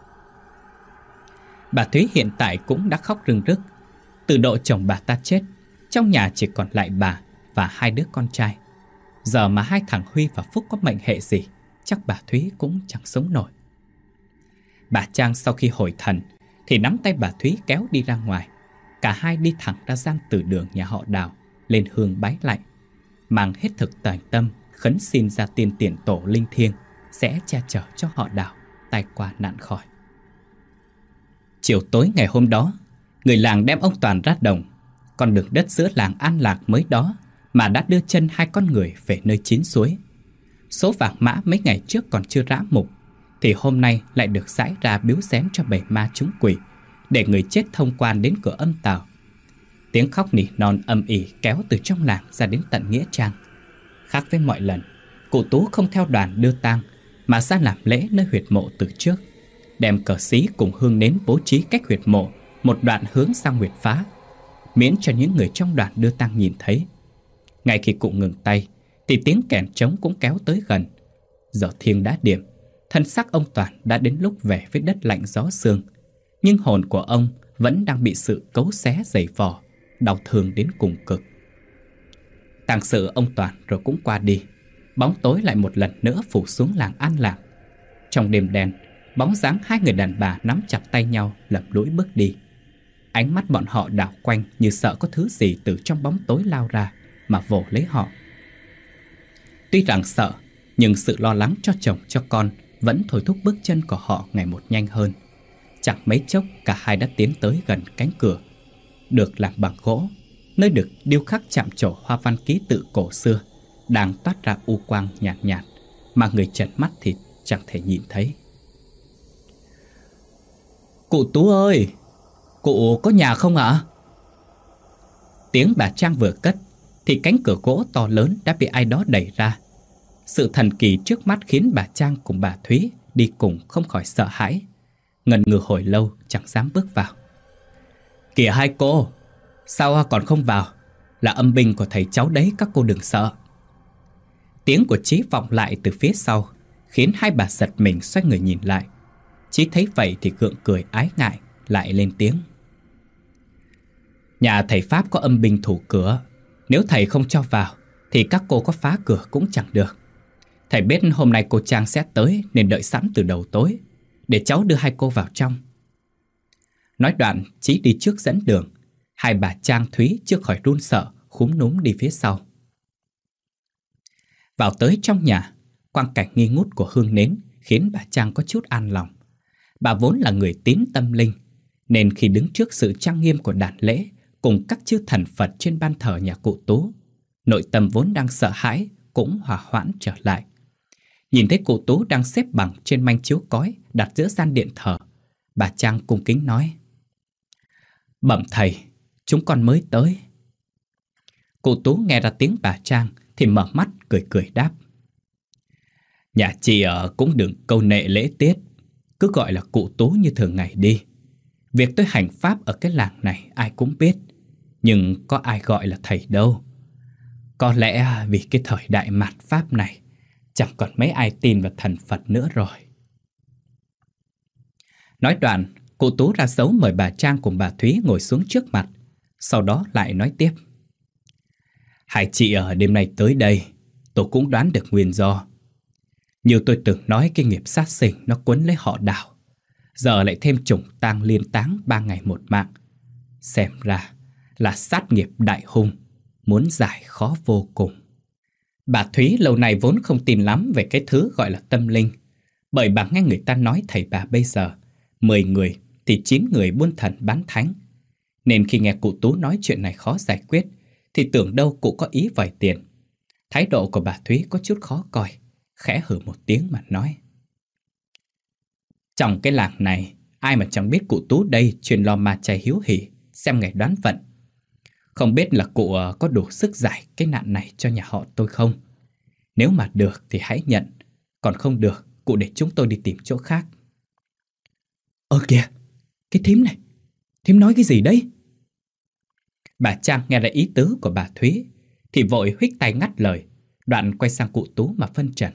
Bà Thúy hiện tại cũng đã khóc rưng rức. Từ độ chồng bà ta chết, trong nhà chỉ còn lại bà và 2 đứa con trai. Giờ mà 2 thằng Huy và Phúc có mệnh hệ gì, chắc bà Thúy cũng chẳng sống nổi. Bà Trang sau khi hồi thần thì nắm tay bà Thúy kéo đi ra ngoài. Cả hai đi thẳng ra gian từ đường nhà họ Đào, lên hương bái lạy, mang hết thực tài tâm khấn xin ra tiên tiền tổ linh thiêng sẽ che chở cho họ Đào tai qua nạn khỏi. Chiều tối ngày hôm đó, người làng đem ông Toàn ra đồng. Con đường đất giữa làng An Lạc mới đó mà đã đưa chân 2 con người về nơi chín suối. Số vàng mã mấy ngày trước còn chưa rã mục, thì hôm nay lại được rải ra biếu xén cho bầy ma chúng quỷ, để người chết thông quan đến cửa âm tào. Tiếng khóc nỉ non âm ỉ kéo từ trong làng ra đến tận nghĩa trang. Khác với mọi lần, cụ Tú không theo đoàn đưa tang mà ra làm lễ nơi huyệt mộ từ trước, đem cờ xí cùng hương nến bố trí cách huyệt mộ một đoạn hướng sang huyệt phá, miễn cho những người trong đoàn đưa tang nhìn thấy. Ngay khi cụ ngừng tay thì tiếng kèn trống cũng kéo tới gần. Giờ thiêng đã điểm, thân xác ông Toàn đã đến lúc về với đất lạnh gió sương, nhưng hồn của ông vẫn đang bị sự cấu xé giày vò, đau thương đến cùng cực. Tang sự ông Toàn rồi cũng qua đi. Bóng tối lại một lần nữa phủ xuống làng An Lạc. Trong đêm đen, bóng dáng 2 người đàn bà nắm chặt tay nhau lầm lũi bước đi. Ánh mắt bọn họ đảo quanh như sợ có thứ gì từ trong bóng tối lao ra mà vồ lấy họ. Tuy rằng sợ, nhưng sự lo lắng cho chồng cho con vẫn thôi thúc bước chân của họ ngày một nhanh hơn. Chẳng mấy chốc cả hai đã tiến tới gần cánh cửa, được làm bằng gỗ, nơi được điêu khắc chạm trổ hoa văn ký tự cổ xưa, đang toát ra u quang nhạt nhạt mà người trần mắt thì chẳng thể nhìn thấy. Cụ Tú ơi, cụ có nhà không ạ? Tiếng bà Trang vừa cất thì cánh cửa gỗ to lớn đã bị ai đó đẩy ra. Sự thần kỳ trước mắt khiến bà Trang cùng bà Thúy đi cùng không khỏi sợ hãi. Ngần ngừ hồi lâu chẳng dám bước vào. Kìa hai cô, sao còn không vào? Là âm binh của thầy cháu đấy, các cô đừng sợ. Tiếng của Chí vọng lại từ phía sau, khiến hai bà giật mình xoay người nhìn lại. Chí thấy vậy thì gượng cười ái ngại, lại lên tiếng. Nhà thầy Pháp có âm binh thủ cửa, nếu thầy không cho vào thì các cô có phá cửa cũng chẳng được. Thầy biết hôm nay cô Trang sẽ tới nên đợi sẵn từ đầu tối, để cháu đưa hai cô vào trong. Nói đoạn, Chí đi trước dẫn đường. Hai bà Trang Thúy chưa khỏi run sợ, khúm núm đi phía sau. Vào tới trong nhà, quang cảnh nghi ngút của hương nến khiến bà Trang có chút an lòng. Bà vốn là người tín tâm linh, nên khi đứng trước sự trang nghiêm của đàn lễ cùng các chư thần Phật trên ban thờ nhà cụ Tú, nội tâm vốn đang sợ hãi cũng hòa hoãn trở lại. Nhìn thấy cụ Tú đang xếp bằng trên manh chiếu cói đặt giữa gian điện thờ. Bà Trang cung kính nói: "Bẩm thầy, chúng con mới tới." Cụ Tú nghe ra tiếng bà Trang thì mở mắt cười cười đáp: "Nhà chị ở cũng đừng câu nệ lễ tiết, cứ gọi là cụ Tú như thường ngày đi. Việc tôi hành pháp ở cái làng này ai cũng biết, nhưng có ai gọi là thầy đâu. Có lẽ vì cái thời đại mạt pháp này chẳng còn mấy ai tin vào thần Phật nữa rồi." Nói đoạn, cụ Tú ra dấu mời bà Trang cùng bà Thúy ngồi xuống trước mặt. Sau đó lại nói tiếp: "Hai chị ở đêm nay tới đây, tôi cũng đoán được nguyên do. Như tôi từng nói, cái nghiệp sát sinh nó quấn lấy họ Đào, giờ lại thêm trùng tang liên táng 3 ngày 1 mạng. Xem ra là sát nghiệp đại hung, muốn giải khó vô cùng." Bà Thúy lâu nay vốn không tin lắm về cái thứ gọi là tâm linh, bởi bà nghe người ta nói thầy bà bây giờ 10 người thì 9 người buôn thần bán thánh. Nên khi nghe cụ Tú nói chuyện này khó giải quyết thì tưởng đâu cụ có ý vòi tiền. Thái độ của bà Thúy có chút khó coi, khẽ hừ một tiếng mà nói: "Trong cái làng này, ai mà chẳng biết cụ Tú đây chuyên lo ma chay hiếu hỉ, xem ngày đoán vận. Không biết là cụ có đủ sức giải cái nạn này cho nhà họ tôi không? Nếu mà được thì hãy nhận, còn không được, cụ để chúng tôi đi tìm chỗ khác." Kìa, cái thím này, thím nói cái gì đấy?" Bà Trang nghe ra ý tứ của bà Thúy thì vội huých tay ngắt lời, đoạn quay sang cụ Tú mà phân trần: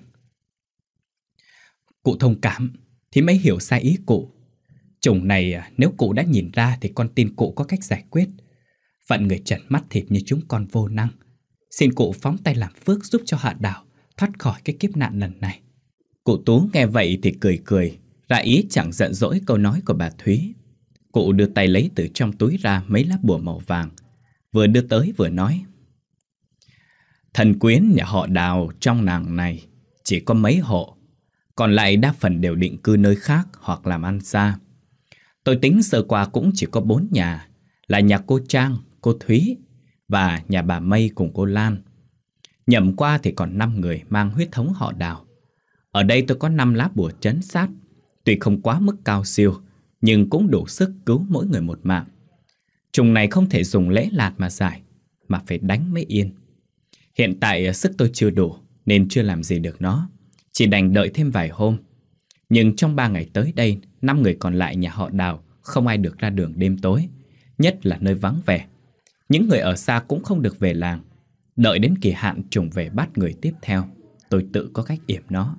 "Cụ thông cảm, thím ấy hiểu sai ý cụ. Chủng này nếu cụ đã nhìn ra thì con tin cụ có cách giải quyết. Phận người trần mắt thịt như chúng con vô năng. Xin cụ phóng tay làm phước giúp cho Hạ Đào thoát khỏi cái kiếp nạn lần này." Cụ Tú nghe vậy thì cười cười, ra ý chẳng giận dỗi câu nói của bà Thúy. Cụ đưa tay lấy từ trong túi ra mấy lá bùa màu vàng, vừa đưa tới vừa nói: "Thần quyến nhà họ Đào trong làng này chỉ có mấy hộ, còn lại đa phần đều định cư nơi khác hoặc làm ăn xa. Tôi tính sơ qua cũng chỉ có 4 nhà, là nhà cô Trang, cô Thúy và nhà bà Mây cùng cô Lan. Nhầm qua thì còn 5 người mang huyết thống họ Đào. Ở đây tôi có 5 lá bùa trấn sát, tuy không quá mức cao siêu, nhưng cũng đủ sức cứu mỗi người một mạng. Trùng này không thể dùng lễ lạt mà giải, mà phải đánh mới yên. Hiện tại sức tôi chưa đủ nên chưa làm gì được nó, chỉ đành đợi thêm vài hôm. Nhưng trong 3 ngày tới đây, 5 người còn lại nhà họ Đào không ai được ra đường đêm tối, nhất là nơi vắng vẻ. Những người ở xa cũng không được về làng. Đợi đến kỳ hạn trùng về bắt người tiếp theo, tôi tự có cách yểm nó."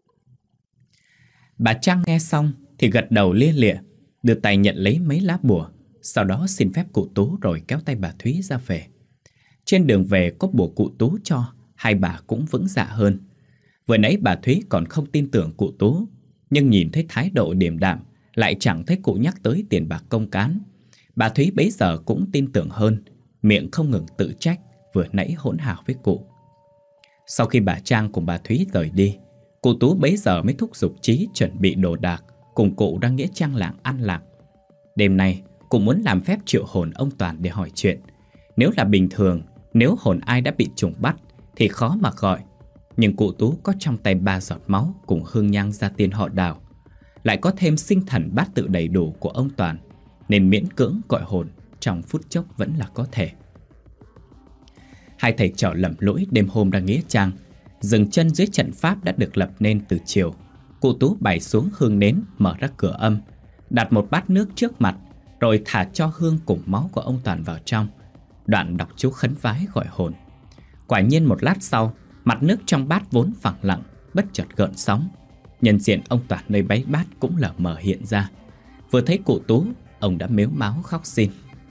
Bà Trang nghe xong thì gật đầu lia lịa, đưa tay nhận lấy mấy lá bùa, sau đó xin phép cụ Tú rồi kéo tay bà Thúy ra về. Trên đường về có bùa cụ Tú cho, hai bà cũng vững dạ hơn. Vừa nãy bà Thúy còn không tin tưởng cụ Tú, nhưng nhìn thấy thái độ điềm đạm, lại chẳng thấy cụ nhắc tới tiền bạc công cán. Bà Thúy bấy giờ cũng tin tưởng hơn, miệng không ngừng tự trách vừa nãy hỗn hào với cụ. Sau khi bà Trang cùng bà Thúy rời đi, cụ Tú bấy giờ mới thúc giục Chí chuẩn bị đồ đạc, cùng cụ ra nghĩa trang làng ăn lạc. Đêm nay, cụ muốn làm phép triệu hồn ông Toàn để hỏi chuyện. Nếu là bình thường, nếu hồn ai đã bị trùng bắt thì khó mà gọi. Nhưng cụ Tú có trong tay 3 giọt máu cùng hương nhang gia tiên họ Đào, lại có thêm sinh thần bát tự đầy đủ của ông Toàn, nên miễn cưỡng gọi hồn trong phút chốc vẫn là có thể. Hai thầy trò lầm lũi đêm hôm ra nghĩa trang, dừng chân dưới trận pháp đã được lập nên từ chiều. Cụ Tú bày xuống hương nến, mở ra cửa âm, đặt một bát nước trước mặt, rồi thả cho hương cùng máu của ông Toàn vào trong, đoạn đọc chú khấn vái gọi hồn. Quả nhiên một lát sau, mặt nước trong bát vốn phẳng lặng bất chợt gợn sóng. Nhân diện ông Toàn nơi báy bát cũng lờ mờ hiện ra. Vừa thấy cụ Tú, ông đã mếu máo khóc xin: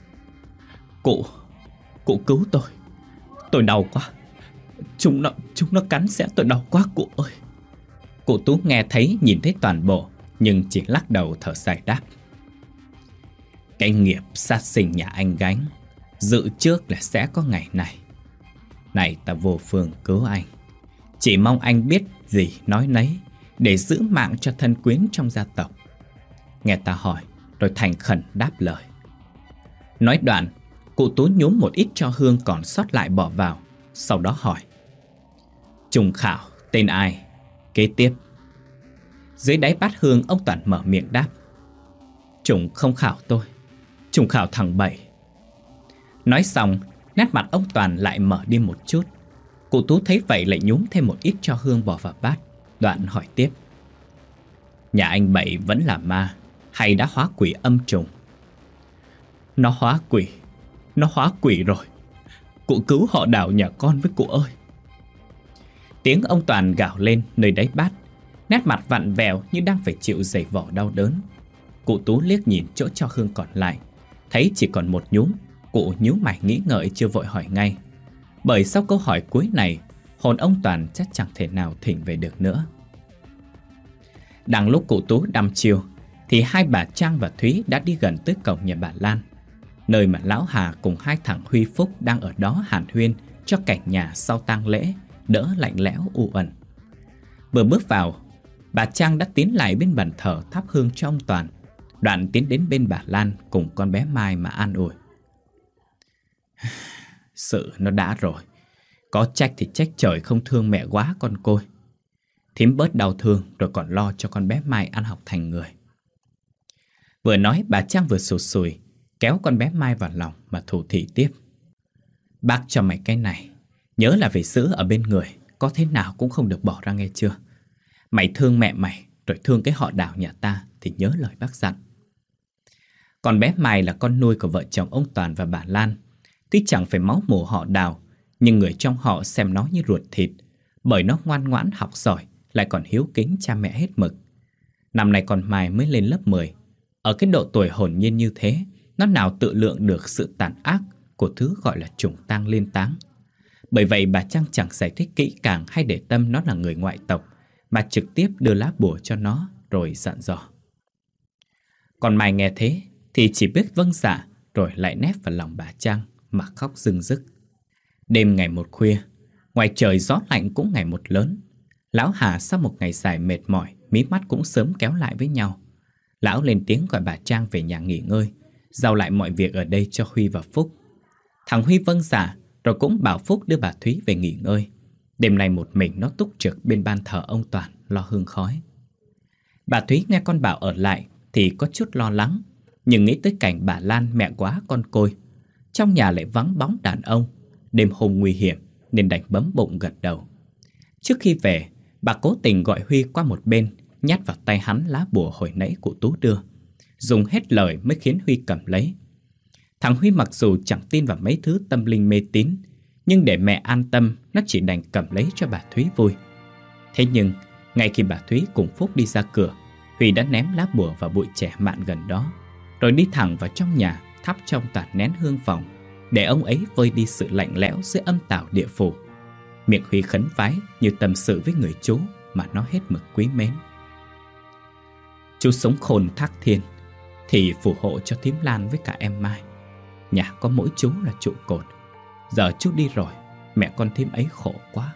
Cụ cứu tôi đau quá. Chúng nó cắn xé tôi đau quá cụ ơi." Cụ Tú nghe thấy nhìn thấy toàn bộ, nhưng chỉ lắc đầu thở dài đáp: "Cái nghiệp sát sinh nhà anh gánh, dự trước là sẽ có ngày này. Này ta vô phương cứu anh, chỉ mong anh biết gì nói nấy, để giữ mạng cho thân quyến trong gia tộc." Nghe ta hỏi rồi thành khẩn đáp lời. Nói đoạn, cụ Tú nhúm một ít cho hương còn sót lại bỏ vào, sau đó hỏi: "Trùng khảo tên ai? Kế tiếp." Dưới đáy bát hương, ông Toàn mở miệng đáp: "Trùng không khảo tôi, trùng khảo thằng Bảy." Nói xong, nét mặt ông Toàn lại mở đi một chút. Cụ Tú thấy vậy lại nhúng thêm một ít cho hương bỏ vào bát, đoạn hỏi tiếp: "Nhà anh Bảy vẫn là ma hay đã hóa quỷ âm trùng?" Nó hóa quỷ rồi. Cụ cứu họ Đào nhà con với cụ ơi." Tiếng ông Toàn gào lên nơi đáy bát, nét mặt vặn vẹo như đang phải chịu giày vò đau đớn. Cụ Tú liếc nhìn chỗ cho hương còn lại, thấy chỉ còn một nhúm. Cụ nhíu mày nghĩ ngợi chưa vội hỏi ngay, bởi sau câu hỏi cuối này, hồn ông Toàn chắc chẳng thể nào thỉnh về được nữa. Đang lúc cụ Tú đăm chiêu thì hai bà Trang và Thúy đã đi gần tới cổng nhà bà Lan, nơi mà lão Hà cùng hai thằng Huy Phúc đang ở đó hàn huyên cho cảnh nhà sau tang lễ đỡ lạnh lẽo u uẩn. Vừa bước vào, bà Trang đã tiến lại bên bàn thờ thắp hương cho ông Toàn, đoạn tiến đến bên bà Lan cùng con bé Mai mà an ủi: "Sự nó đã rồi, có trách thì trách trời không thương mẹ quá con côi. Thím bớt đau thương rồi còn lo cho con bé Mai ăn học thành người." Vừa nói bà Trang vừa sụt sùi kéo con bé Mai vào lòng mà thủ thỉ tiếp: "Bác cho mày cái này, nhớ là phải giữ ở bên người, có thế nào cũng không được bỏ ra nghe chưa? Mày thương mẹ mày rồi thương cái họ Đào nhà ta thì nhớ lời bác dặn." Con bé Mai là con nuôi của vợ chồng ông Toàn và bà Lan. Tuy chẳng phải máu mủ họ Đào, nhưng người trong họ xem nó như ruột thịt, bởi nó ngoan ngoãn học giỏi, lại còn hiếu kính cha mẹ hết mực. Năm nay con Mai mới lên lớp 10. Ở cái độ tuổi hồn nhiên như thế, nó nào tự lượng được sự tàn ác của thứ gọi là trùng tang liên táng. Bởi vậy bà Trang chẳng giải thích kỹ càng hay để tâm nó là người ngoại tộc, mà trực tiếp đưa lá bùa cho nó rồi dặn dò. Còn Mai nghe thế thì chỉ biết vâng dạ, rồi lại nép vào lòng bà Trang mà khóc rưng rức. Đêm ngày một khuya, ngoài trời gió lạnh cũng ngày một lớn. Lão Hà sau một ngày dài mệt mỏi, mí mắt cũng sớm kéo lại với nhau. Lão lên tiếng gọi bà Trang về nhà nghỉ ngơi, giao lại mọi việc ở đây cho Huy và Phúc. Thằng Huy vâng dạ, rồi cũng bảo Phúc đưa bà Thúy về nghỉ ngơi. Đêm nay một mình nó túc trực bên ban thờ ông Toàn lo hương khói. Bà Thúy nghe con bảo ở lại thì có chút lo lắng, nhưng nghĩ tới cảnh bà Lan mẹ quá con côi, trong nhà lại vắng bóng đàn ông, đêm hôm nguy hiểm, nên đành bấm bụng gật đầu. Trước khi về, bà cố tình gọi Huy qua một bên, nhét vào tay hắn lá bùa hồi nãy cụ Tú đưa. Dùng hết lời mới khiến Huy cầm lấy. Thằng Huy mặc dù chẳng tin vào mấy thứ tâm linh mê tín, nhưng để mẹ an tâm, nó chỉ đành cầm lấy cho bà Thúy vui. Thế nhưng, ngay khi bà Thúy cùng Phúc đi ra cửa, Huy đã ném lá bùa vào bụi trẻ mạn gần đó, rồi đi thẳng vào trong nhà thắp trong Toàn nén hương phòng, để ông ấy vơi đi sự lạnh lẽo dưới âm tào địa phủ. Miệng Huy khấn vái như tâm sự với người chú mà nó hết mực quý mến. "Chú sống khôn thác thiên thì phù hộ cho thím Lan với cả em Mai. Nhà có mỗi chú là trụ cột. Giờ chú đi rồi, mẹ con thím ấy khổ quá."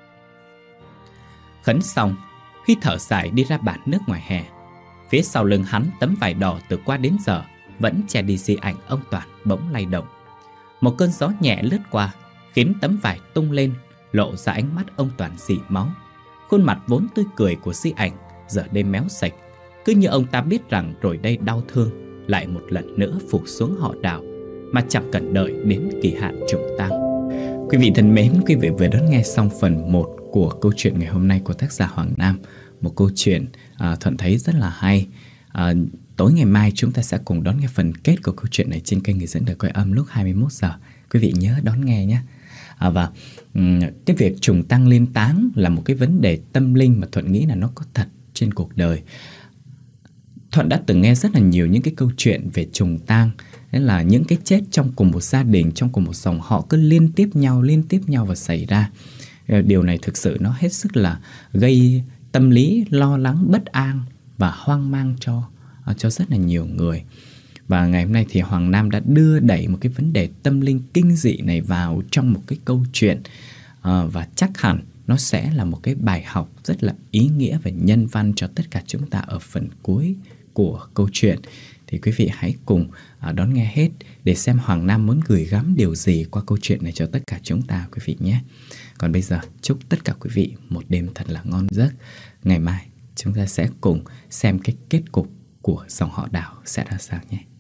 Khấn xong, Huy thở dài đi ra bản nước ngoài hè. Phía sau lưng hắn, tấm vải đỏ từ qua đến giờ vẫn che đi di ảnh ông Toàn bỗng lay động. Một cơn gió nhẹ lướt qua, khiến tấm vải tung lên, lộ ra ánh mắt ông Toàn rỉ máu. Khuôn mặt vốn tươi cười của di ảnh giờ đây méo sạch, cứ như ông ta biết rằng rồi đây đau thương lại một lần nữa phủ xuống họ Đào, mà chẳng cần đợi đến kỳ hạn trùng tang. Quý vị thân mến, quý vị vừa đón nghe xong phần 1 của câu chuyện ngày hôm nay của tác giả Hoàng Nam. Một câu chuyện Thuận thấy rất là hay. Tối ngày mai chúng ta sẽ cùng đón nghe phần kết của câu chuyện này trên kênh Người Dẫn Đời Quay Âm lúc 21 giờ. Quý vị nhớ đón nghe nhé. Và cái việc trùng tang liên táng là một cái vấn đề tâm linh mà Thuận nghĩ là nó có thật trên cuộc đời. Thuận đã từng nghe rất là nhiều những cái câu chuyện về trùng tang, đấy là những cái chết trong cùng một gia đình, trong cùng một dòng họ cứ liên tiếp nhau và xảy ra. Điều này thực sự nó hết sức là gây tâm lý lo lắng, bất an và hoang mang cho rất là nhiều người. Và ngày hôm nay thì Hoàng Nam đã đưa đẩy một cái vấn đề tâm linh kinh dị này vào trong một cái câu chuyện, và chắc hẳn nó sẽ là một cái bài học rất là ý nghĩa và nhân văn cho tất cả chúng ta ở phần cuối của câu chuyện. Thì quý vị hãy cùng đón nghe hết để xem Hoàng Nam muốn gửi gắm điều gì qua câu chuyện này cho tất cả chúng ta, quý vị nhé. Còn bây giờ chúc tất cả quý vị một đêm thật là ngon giấc. Ngày mai chúng ta sẽ cùng xem cái kết cục của dòng họ Đào sẽ ra sao nhé.